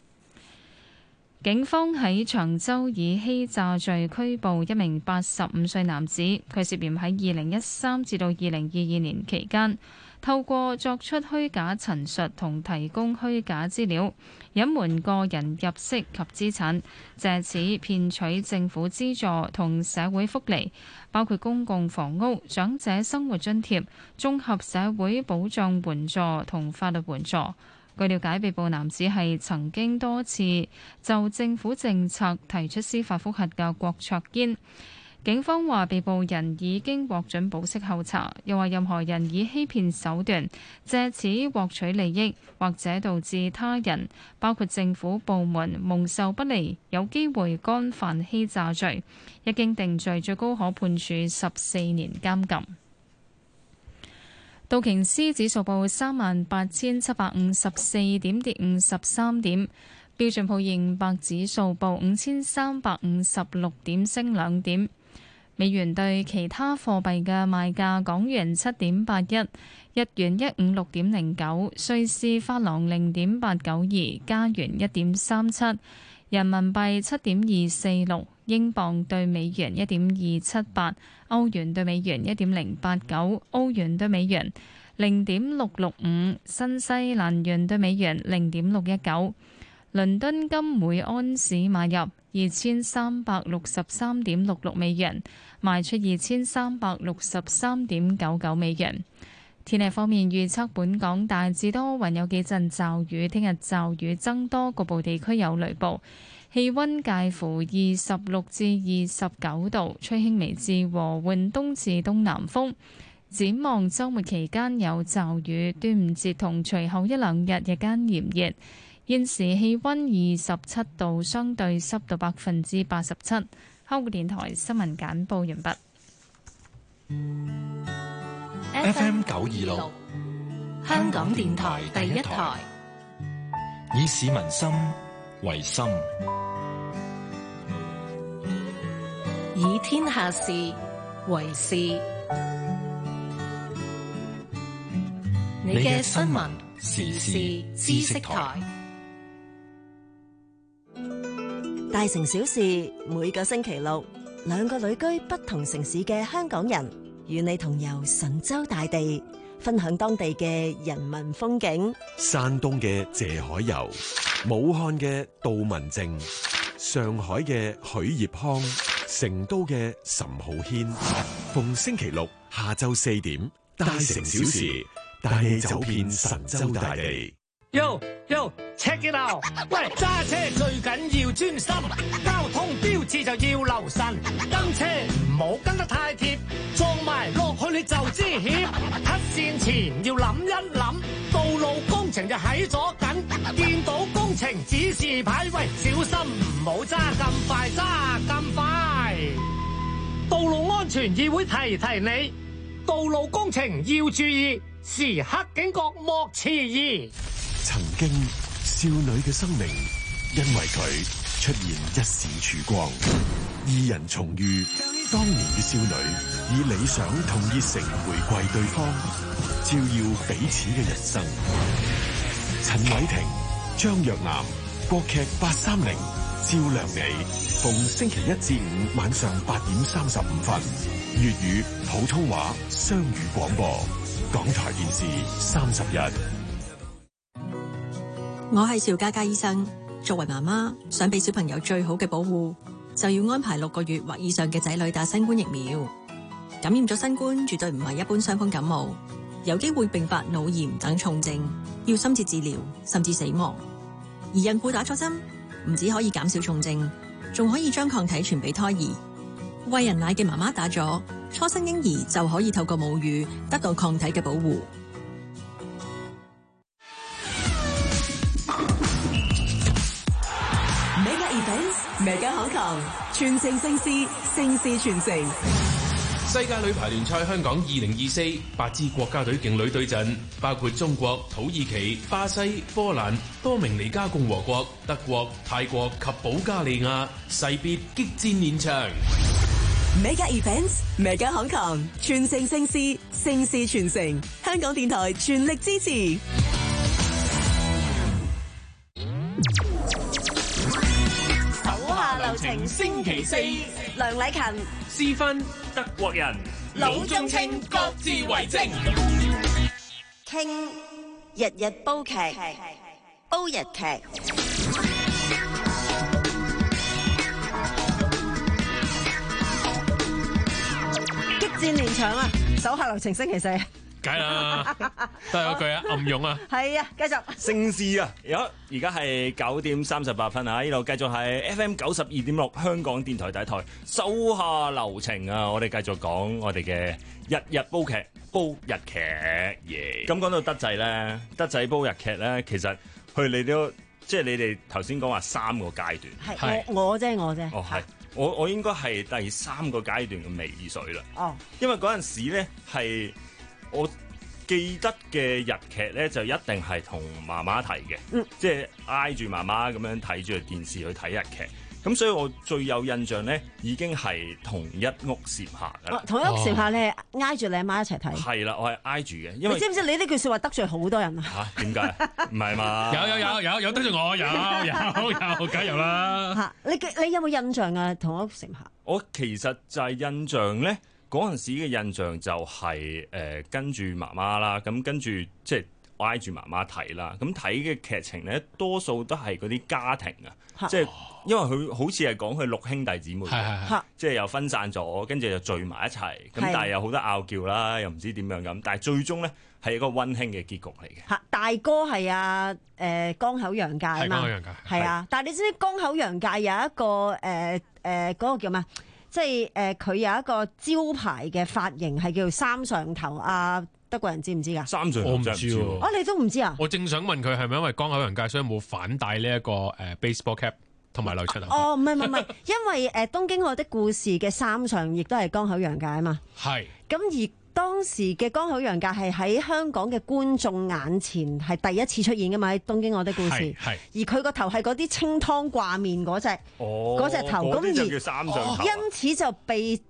警方喺長洲以欺詐罪拘捕一名八十五歲男子，佢涉嫌喺二零一三至到二零二二年期間，透過作出虛假陳述同提供虛假資料，隱瞞個人入息及資產，藉此騙取政府資助同社會福利，包括公共房屋、長者生活津貼、綜合社會保障援助同法律援助。據了解，被捕男子係曾經多次就政府政策提出司法覆核嘅郭卓堅。警方話，被捕人已經獲准保釋候查，又話任何人以欺騙手段藉此獲取利益，或者導致他人，包括政府部門蒙受不利，有機會干犯欺詐罪。一經定罪，最高可判處十四年監禁。道瓊斯指數報三萬八千七百五十四點，跌五十三點。標準普爾五百指數報五千三百五十六點，升兩點。美元對其他貨幣嘅賣價：港元七點八一，日元一五六點零九，瑞士法郎零點八九二，加元一點三七，人民幣七點二四六，英鎊對美元一點二七八，歐元對美元一點零八九，澳元對美元零點六六五，新西蘭元對美元零點六一九。倫敦金每安士買入二千三百六十三點六六美元，賣出二千三百六十三點九九美元。天氣方面預測，本港大致多雲，有幾陣驟雨，聽日驟雨增多，局部地區有雷暴。氣溫介乎二十六至二十九度，吹輕微至和緩東至東南風。展望週末期間有驟雨，端午節同隨後一兩日日間炎熱。現時氣溫二十七度，相對濕度百分之八十七。香港電台新聞簡報完畢。 F M 九二六， 香港電台第一台， 以市民心為心， 以天下事為事。你嘅新聞時事知識台。 大城小事，每個星期六，兩個旅居不同城市嘅香港人，與你同遊神州大地，分享當地嘅人文風景。 山東嘅謝海游，武漢嘅杜文靜，上海嘅許業康，成都嘅岑浩軒。逢星期六下晝四點，大城小事，帶你走遍神州大地。 Yo yo check it out！ 喂，揸車最緊要專心，交通標誌就要留神，跟車唔好跟得太貼，撞埋落去你就知險。黑線前要諗一諗，道路工程就喺左近，見到工程指示牌，喂，小心唔好揸咁快，揸咁快。道路安全議會提提你，道路工程要注意，時刻警覺莫遲疑。 曾經少女嘅生命因為佢出現一線曙光，二人重遇，當年嘅少女以理想同熱誠回饋對方，照耀彼此嘅人生。陳偉霆、張若楠，國劇八三零照亮你，逢星期一至五晚上八點三十五分，粵語普通話雙語廣播，港台電視三十一。 我係邵嘉嘉醫生，作為媽媽，想俾小朋友最好嘅保護，就要安排六個月或以上嘅仔女打新冠疫苗。感染咗新冠絕對唔係一般傷風感冒，有機會併發腦炎等重症，要深切治療甚至死亡。而孕婦打咗針，唔止可以減少重症，仲可以將抗體傳俾胎兒。餵人奶嘅媽媽打咗，初生嬰兒就可以透過母乳得到抗體嘅保護。 Mega Hong Kong， 全城盛事，盛事全城。 世界女排聯賽香港二零二四八支國家隊勁女對陣，包括中國、土耳其、巴西、波蘭、多明尼加共和國、德國、泰國及保加利亞，勢必激戰連場。 Mega Events，Mega Hong Kong， 全城盛事，盛事全城。香港電台全力支持。 流程星期四，梁禮勤、 私分德國人， 老中青各自為政，傾日日煲劇，煲日劇。激戰連場啊！手下留情星期四。 梗啦，都係嗰句啊，暗湧啊， 係啊，繼續盛事啊！有而家係九點三十八分啊！呢度繼續係 F M 九十二點六香港電台第一台，手下留情啊！我哋繼續講我哋嘅日日煲劇煲日劇嘢。咁講到德仔咧，德仔煲日劇咧，其實佢哋都即係你哋頭先講話三個階段， 係我我啫我啫。 哦係，我我應該係第三個階段嘅尾水啦。哦，因為嗰陣時咧係。我記得嘅日劇咧，就一定係同媽媽睇嘅，嗯、即係挨住媽媽咁樣睇住電視去睇日劇。咁所以我最有印象咧，已經係同一屋檐下㗎啦。 同一屋檐下，你係挨住你阿媽一齊睇？係啦，我係挨住嘅。因為你知唔知你呢句説話得罪好多人啊？ 嚇點解？唔係嘛？ 有有有有有得罪我，有有有，梗有啦。嚇你你有冇印象啊？同一屋檐下？ 我其實就係印象咧。嗰陣時嘅印象就係、是、誒、呃、跟住媽媽啦，咁跟住即係挨住媽媽睇啦。咁睇嘅劇情咧，多數都係嗰啲家庭啊，即係因為佢好似係講佢六兄弟姊妹，即係又分散咗，跟住又聚埋一齊。咁但係有好多拗撬啦，又唔知點樣咁。但係最終咧係一個溫馨嘅結局嚟嘅。嚇， 大哥係啊誒江口洋介啊嘛，係啊。但係你知唔知江口洋介有一個誒誒嗰個叫咩？即係誒，佢、呃、有一個招牌嘅髮型係叫做三上頭啊！德國人知唔知㗎？ 三上頭我唔知喎。 啊，你都唔知啊？ 我正想問佢係咪因為江口洋介所以冇反戴呢一個誒 baseball cap 同埋留出頭髮？ 哦，唔係唔係唔係，因為誒、呃《東京愛的故事》嘅三上亦都係江口洋介啊嘛。係。咁而當時嘅江口洋介係喺香港嘅觀眾眼前係第一次出現㗎嘛，喺《東京愛的故事》。係。而佢個頭係嗰啲清湯掛麵嗰隻，嗰隻頭。咁而叫三上頭。 因此就被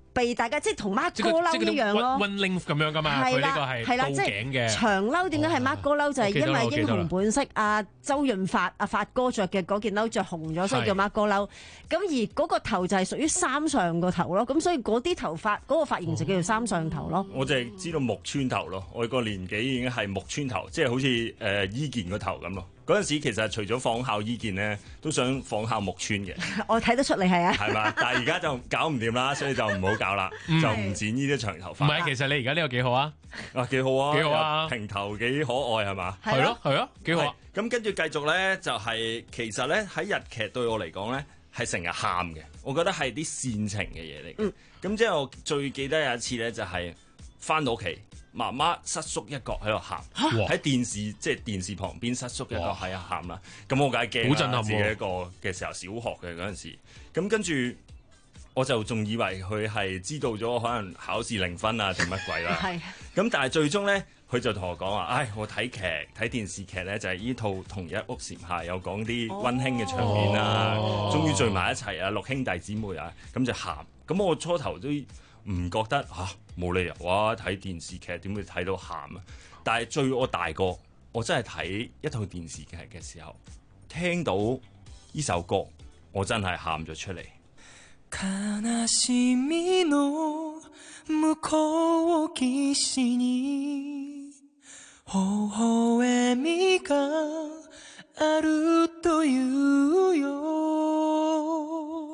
被大家即係同孖哥褸一樣咯。 one length 咁樣噶嘛，佢呢個係到頸嘅。長褸點解係孖哥褸？就係因為英雄本色阿周潤發阿發哥着嘅嗰件褸着紅咗，所以叫孖哥褸。咁而嗰個頭就係屬於三上個頭咯。咁所以嗰啲頭髮嗰個髮型就叫做三上頭咯。 我就係知道木村頭咯，我個年紀已經係木村頭，即係好似誒伊健個頭咁咯。嗰陣時其實除咗仿效伊健咧，都想仿效木村嘅。我睇得出你係啊。 係嘛？但係而家就搞唔掂啦，所以就唔好搞啦，嗯、就唔剪呢啲長頭髮。 唔係，其實你而家呢個幾好啊？ 啊，幾好啊！ 幾好啊！ 平頭幾可愛係嘛？ 係咯，係啊，幾好啊！ 咁跟住繼續咧，就係、是、其實咧喺日劇對我嚟講咧係成日喊嘅，我覺得係啲煽情嘅嘢嚟嘅。咁即係我最記得有一次咧，就係翻到屋企。媽媽失足一角喺度喊，喺電視即係電視旁邊失足一角喺度喊啦。咁我梗係驚啦，自己一個嘅時候小學嘅嗰陣時。咁跟住我就仲以為佢係知道咗可能考試零分啊定乜鬼啦。咁但係最終咧，佢就同我講話：唉，我睇劇睇電視劇咧，就係呢套《同一屋檐下》，有講啲溫馨嘅場面啊，哦、終於聚埋一齊啊，六兄弟姊妹啊，咁就喊。咁我初頭都唔覺得嚇冇、啊、理由啊！睇電視劇點會睇到喊啊？但係最我大個，我真係睇一套電視劇嘅時候，聽到呢首歌，我真係喊咗出嚟。悲しみの向こう岸に微笑みがあるというよ。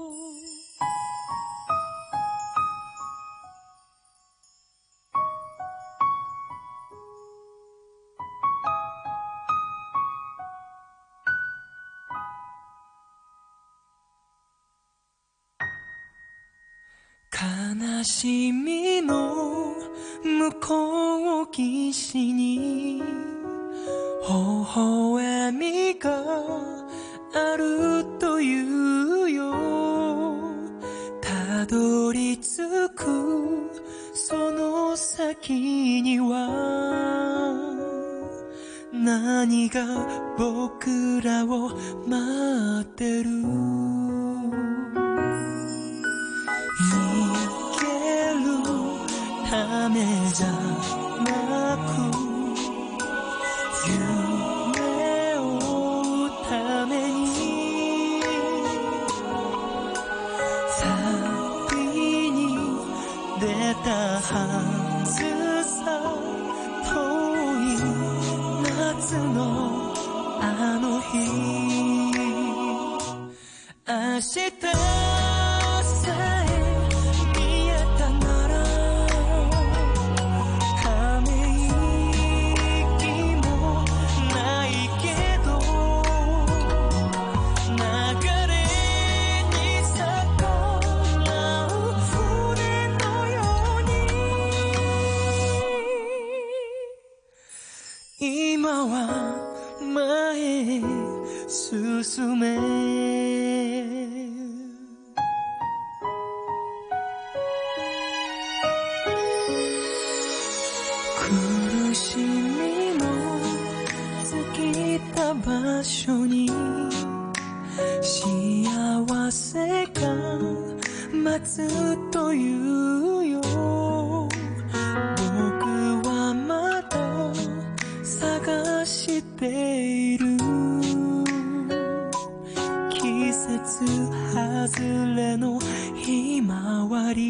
悲しみの向こう岸に微笑みがあるというよ。たどり着くその先には何が僕らを待ってる。ためじゃなく夢を追うために旅に出たはずさ。遠い夏のあの日明日今は前へ進め。苦しみの尽きた場所に幸せが待つというよ。僕はまだ探している。季節外れのひまわり。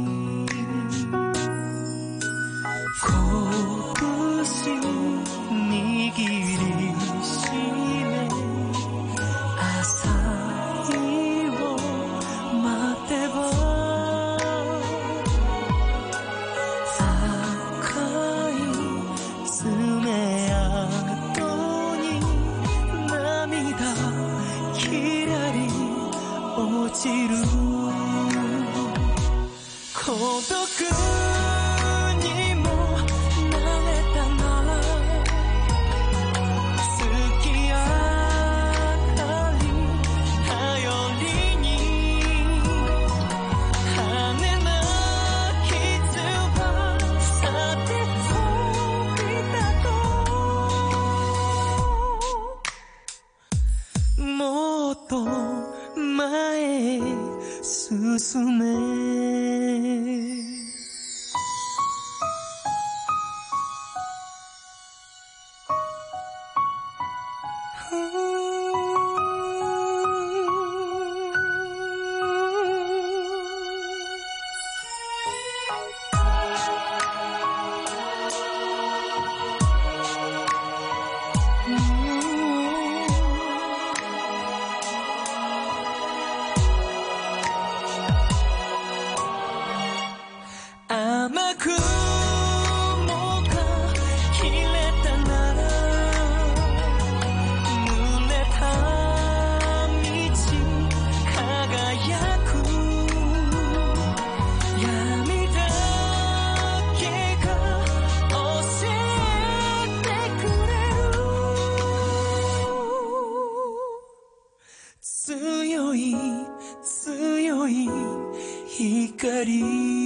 拳握りしめ朝日を待てば赤い爪痕に涙きらり落ちる。孤独もっと前へ進め。 甘くもが切れたなら濡れた道輝く闇だけが教えてくれる強い強い光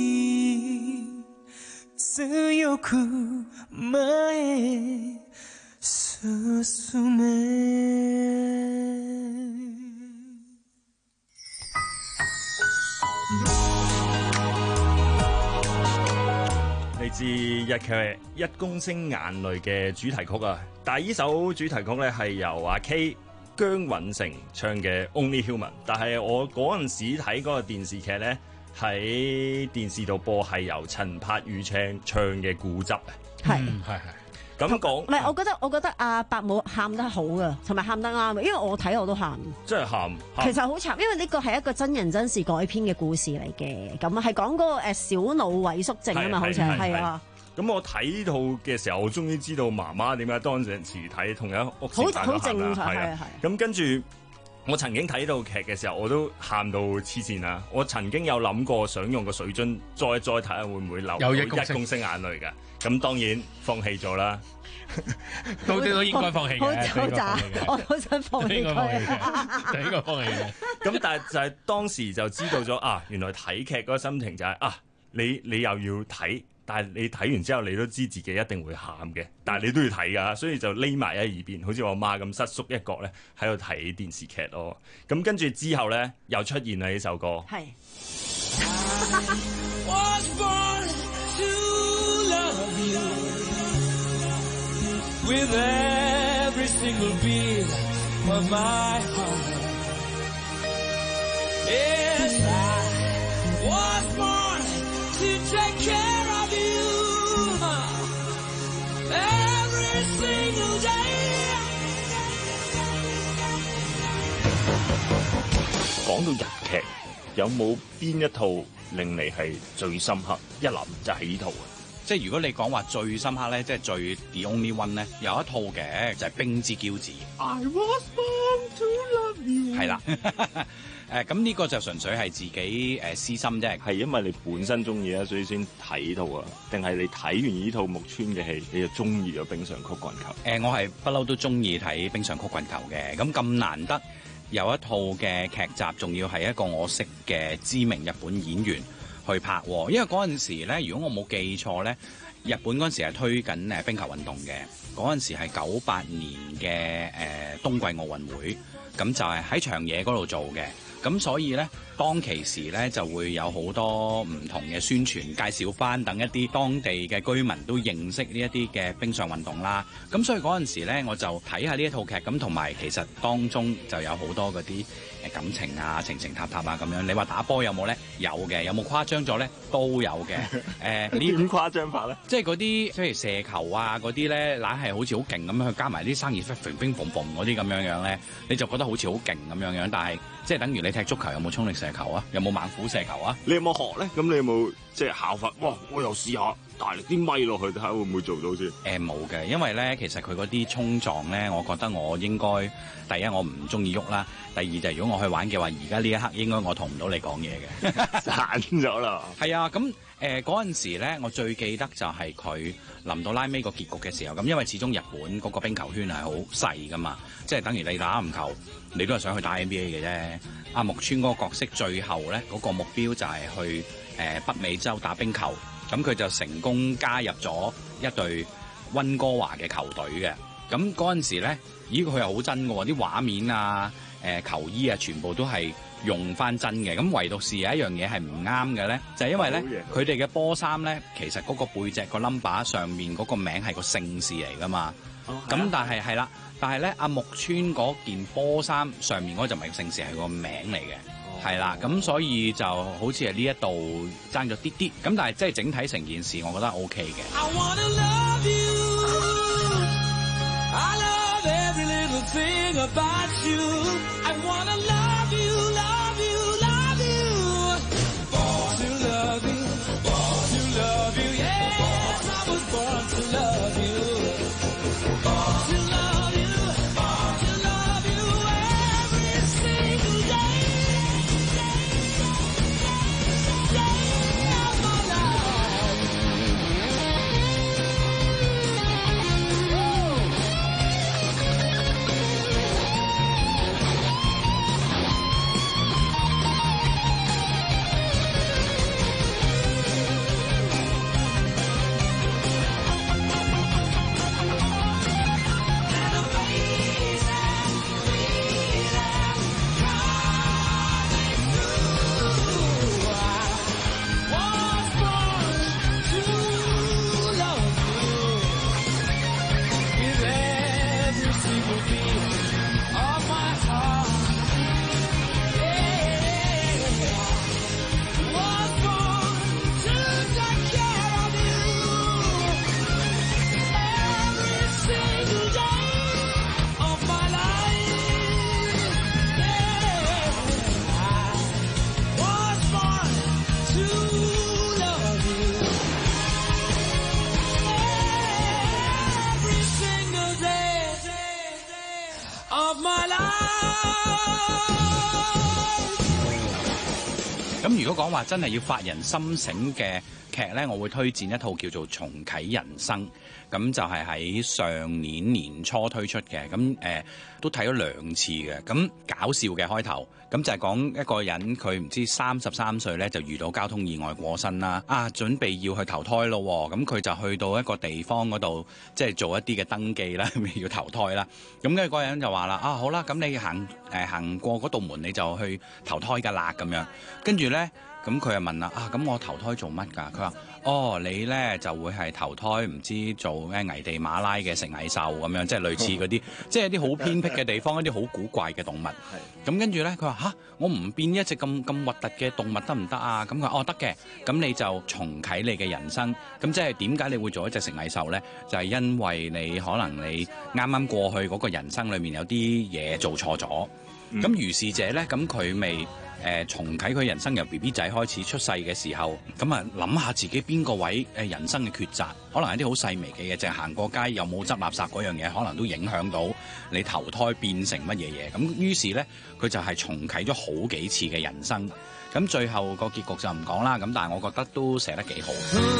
強く前へ進め嚟自日劇《一公升眼淚》嘅主題曲啊，但係呢首主題曲咧係由阿 K 姜允成唱嘅《Only Human》，但係我嗰陣時睇嗰個電視劇咧。喺電視度播係由陳柏宇唱唱嘅《固執》啊， 係係係咁講， 唔係我覺得我覺得阿伯母喊得好噶，同埋喊得啱，因為我睇我都喊， 真係喊。 其實好慘，因為呢個係一個真人真事改編嘅故事嚟嘅，咁係講嗰個誒小腦萎縮症啊嘛，好似係係啊。 咁我睇呢套嘅時候，我終於知道媽媽點解當陣時睇同一屋檐下都喊啦，係啊，咁跟住。我曾經睇到劇嘅時候，我都喊到黐線啦！我曾經有諗過想用個水樽再再睇下會唔會流到一公升眼淚嘅，咁當然放棄咗啦。 都都應該放棄嘅， 好渣！我好想放棄佢， 應該放棄嘅。 咁但係就係當時就知道咗啊，原來睇劇嗰個心情就係、是、啊，你你又要睇。但係你睇完之後，你都知自己一定會喊嘅，但係你都要睇㗎，所以就匿埋喺耳邊，好似我媽咁瑟縮一角咧，喺度睇電視劇咯。咁跟住之後咧，又出現啦呢首歌。係。講到日劇，有冇邊一套令你係最深刻？一諗就係呢套啊！ 即係如果你講話最深刻咧，即係最 The Only One 咧，有一套嘅就係、是《冰之驕子》。I was born to love you。係啦，誒咁呢個就純粹係自己誒私心啫。 係因為你本身中意啊，所以先睇呢套啊？定係你睇完呢套木村嘅戲，你就中意咗《冰上曲棍球》？誒、 呃，我係不嬲都中意睇《冰上曲棍球》嘅。咁咁難得有一套嘅劇集，仲要係一個我識嘅知名日本演員去拍，因為嗰陣時咧，如果我冇記錯咧，日本嗰陣時係推緊誒冰球運動嘅，嗰陣時係九八年嘅誒、呃、冬季奧運會，咁就係喺長野嗰度做嘅，咁所以咧當其時咧就會有好多唔同嘅宣傳介紹翻，等一啲當地嘅居民都認識呢一啲嘅冰上運動啦。咁所以嗰陣時咧我就睇下呢一套劇，咁同埋其實當中就有好多嗰啲誒感情啊、情情塔塔啊咁樣。你話打波有冇咧？有嘅。有冇誇張咗咧？都有嘅。誒呢點誇張法咧？即係嗰啲即係射球啊嗰啲咧，硬係好似好勁咁樣，去加埋啲生意飛乒乒乓乓嗰啲咁樣樣咧，你就覺得好似好勁咁樣樣。但係即係等於你踢足球有冇衝力射球啊？有冇猛虎射球啊？ 你有冇學咧？咁你有冇即係效法？哇！我又試下大力啲咪落去睇下會唔會做到先？ 誒冇嘅，因為咧其實佢嗰啲衝撞咧，我覺得我應該第一我唔中意喐啦，第二就係如果我去玩嘅話，而家呢一刻應該我同唔到你講嘢嘅，散咗啦。係啊，咁誒嗰陣時咧，我最記得就係佢臨到拉尾個結局嘅時候，咁因為始終日本嗰個冰球圈係好細噶嘛，即係等於你打籃球，你都係想去打 N B A 嘅啫。阿木村嗰個角色最後咧嗰個目標就係去誒、呃、北美洲打冰球，咁佢就成功加入咗一隊溫哥華嘅球隊嘅。咁嗰陣時咧，咦佢又好真嘅喎，啲畫面啊、誒、呃、球衣啊，全部都係用翻真嘅。咁唯獨是有一樣嘢係唔啱嘅咧，就係、是、因為咧佢哋嘅波衫咧，其實嗰個背脊個 number 上面嗰個名係個姓氏嚟噶嘛。咁、哦、但係係啦。但係咧，阿木村嗰件波衫上面嗰就唔係姓氏，係個名嚟嘅， 係啦，咁所以就好似係呢一度爭咗啲啲，咁但係即係整體成件事，我覺得 O K 嘅。 I wanna love you, I love every little thing about you. I wanna love you, love you, love you, born to love you, born to love you. Yes, I was born to love you, born to love you, born to love you every single day, day of my life. Of my life. 咁如果講話真係要發人心醒嘅劇呢，我會推薦一套叫做《重啟人生》，咁就係喺上年年初推出嘅，咁誒、呃、都睇咗兩次嘅，咁搞笑嘅開頭，咁就係講一個人佢唔知三十三歲呢就遇到交通意外過身啦，啊準備要去投胎咯，咁佢就去到一個地方嗰度，即係做一啲嘅登記啦，要投胎啦，咁跟住嗰個人就話啦，啊好啦，咁你行誒、呃、行過嗰道門你就去投胎㗎啦，咁樣，跟住呢。咁佢又問啦，啊咁我投胎做乜㗎？佢話：哦，你咧就會係投胎，唔知做咩危地馬拉嘅食蟻獸咁樣，即係類似嗰啲，即係啲好偏僻嘅地方，一啲好古怪嘅動物。咁跟住咧，佢話吓，我唔變一隻咁咁核突嘅動物得唔得啊？咁佢話：哦得嘅，咁你就重啟你嘅人生。咁即係點解你會做一隻食蟻獸咧？就係、是、因為你可能你啱啱過去嗰個人生裏面有啲嘢做錯咗。咁、嗯、如是者咧，咁佢未。誒、呃、重啟佢人生由 B B 仔開始出世嘅時候，咁啊諗下自己邊個位誒人生嘅抉擇，可能係啲好細微嘅嘢，淨係行過街有冇執垃圾嗰樣嘢，可能都影響到你投胎變成乜嘢嘢。咁於是咧，佢就係重啟咗好幾次嘅人生。咁最後個結局就唔講啦。咁但係我覺得都寫得幾好。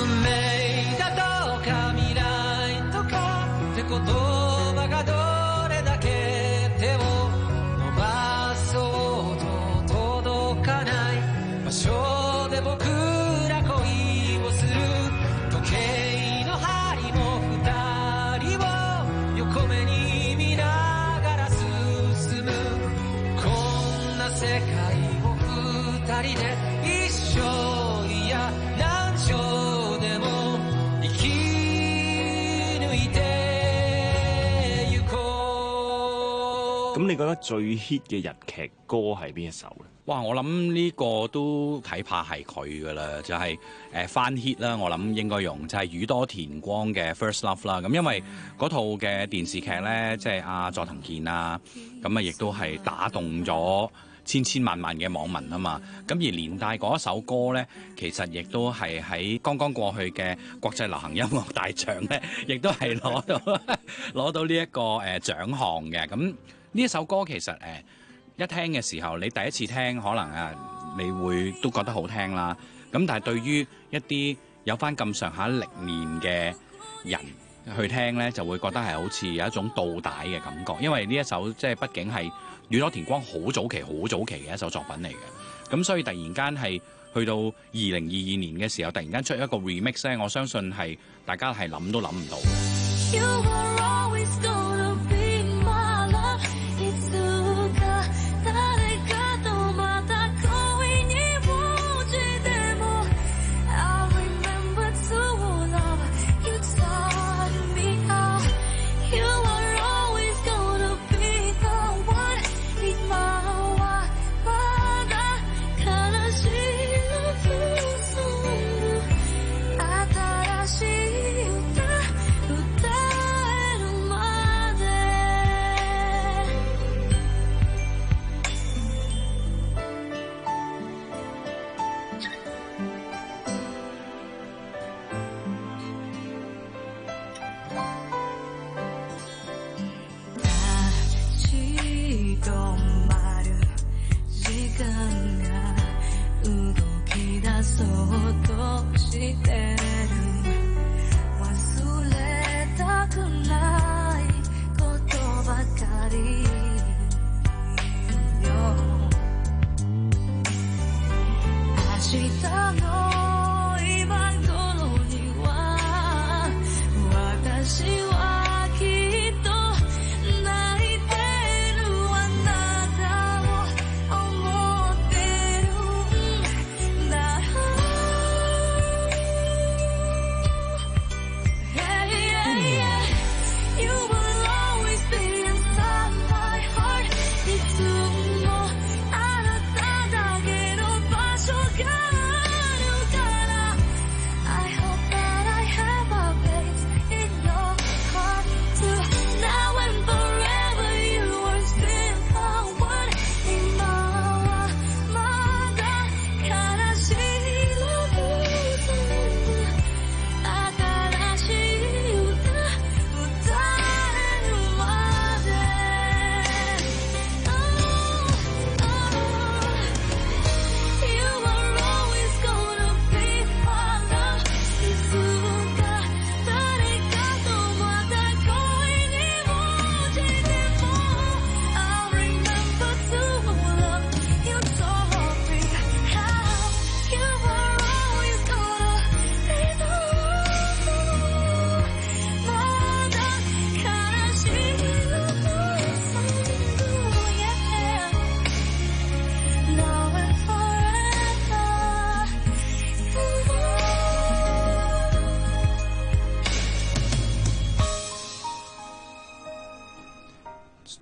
咁你覺得最 hit 嘅日劇歌係邊一首咧？ 哇！我諗呢個都睇怕係佢噶啦，就係、是、誒、呃、翻 hit 啦。我諗應該用就係、是、宇多田光嘅 First Love 啦。咁因為嗰套嘅電視劇咧，即係阿佐藤健啊，咁啊亦都係打動咗千千萬萬嘅網民啊嘛。咁而連帶嗰一首歌咧，其實亦都係喺剛剛過去嘅國際流行音樂大獎咧，亦都係攞到攞到呢、這、一個誒、呃、獎項嘅。咁呢一首歌其實誒、呃、一聽嘅時候，你第一次聽可能啊，你會都覺得好聽啦。咁但係對於一啲有翻咁上下歷練嘅人去聽呢，就會覺得係好似有一種倒帶嘅感覺，因為呢一首即係畢竟係宇多田光好早期、好早期嘅一首作品嚟嘅。咁所以突然間係去到二零二二年嘅時候，突然間出一個 remix 呢，我相信係大家係諗都諗唔到嘅。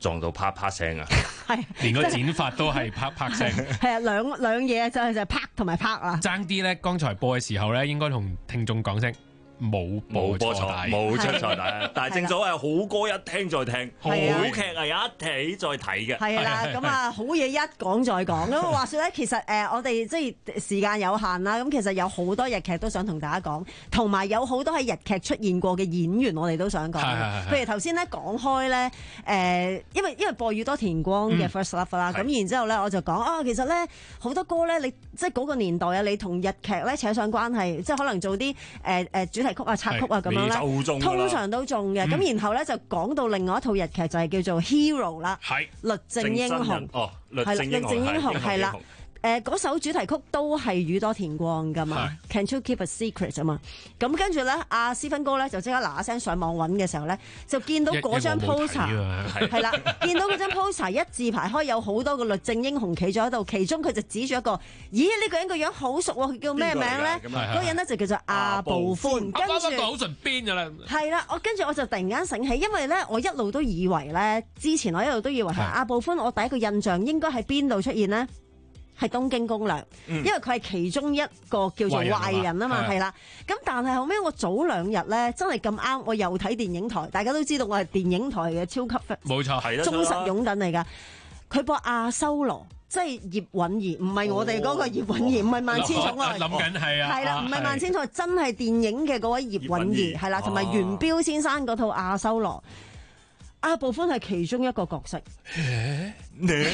撞到啪啪聲啊！ 係， 連個剪髮都係啪啪聲。 係啊，兩兩嘢就係就係啪同埋啪啊！ 爭啲咧，剛才播嘅時候咧，應該同聽眾講聲。冇冇播錯，冇出錯帶，但係正所謂好歌一聽再聽，好劇啊一睇再睇嘅。 係啦，咁啊好嘢一講再講。咁話説咧，其實誒我哋即係時間有限啦，咁其實有好多日劇都想同大家講，同埋有好多喺日劇出現過嘅演員，我哋都想講。譬如頭先咧講開咧，誒因為因為播宇多田光嘅 First Love 啦，咁然之後咧我就講啊，其實咧好多歌咧，你即係嗰個年代啊，你同日劇咧扯上關係，即係可能做啲誒誒主題曲啊、插曲啊咁樣咧，通常都中嘅。咁、嗯、然後咧就講到另外一套日劇就係叫做 Hero 啦，律政英雄。 哦，律政英雄係啦。誒嗰首主題曲都係宇多田光㗎嘛 ，Can't You Keep a Secret 啊嘛。咁跟住咧，阿斯芬哥咧就即刻嗱嗱聲上網揾嘅時候咧，就見到嗰張 poster 係啦，見到嗰張 poster 一字排開有好多個律政英雄企咗喺度，其中佢就指住一個，咦呢、呢個人個樣好熟喎，佢叫咩名咧？嗰個人咧就叫做阿部寬。跟住好順邊㗎啦。 係啦，我跟住我就突然間醒起，因為咧我一路都以為咧，之前我一路都以為係阿部寬，我第一個印象應該喺邊度出現咧？係東京攻略，因為佢係其中一個叫做壞人啊嘛，係啦。咁但係後尾我早兩日咧，真係咁啱，我又睇電影台，大家都知道我係電影台嘅超級冇錯， 忠實擁躉嚟㗎。佢播阿修羅，即係葉允兒，唔係我哋嗰個葉允兒，唔係萬千寵愛。 諗緊係啊， 係啦，唔係萬千寵愛，真係電影嘅嗰位葉允兒，係啦，同埋元彪先生嗰套阿修羅。阿部寬係其中一個角色， 日本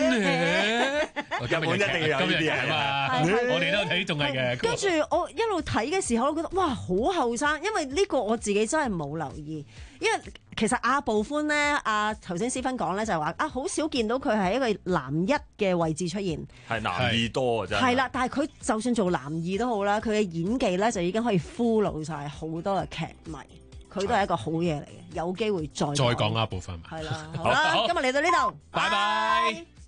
一定要有呢啲嘢嘛，我哋都睇仲係嘅。 跟住我一路睇嘅時候，我覺得哇好後生，因為呢個我自己真係冇留意，因為其實阿部寬咧，阿頭先思芬講咧就係話啊，好少見到佢係一個男一嘅位置出現， 係男二多啊真係。係啦， 但係佢就算做男二都好啦，佢嘅演技咧就已經可以俘虜晒好多嘅劇迷。佢都係一個好嘢嚟嘅，有機會再再講一部分。 係啦，好啦，今日嚟到呢度， 拜拜。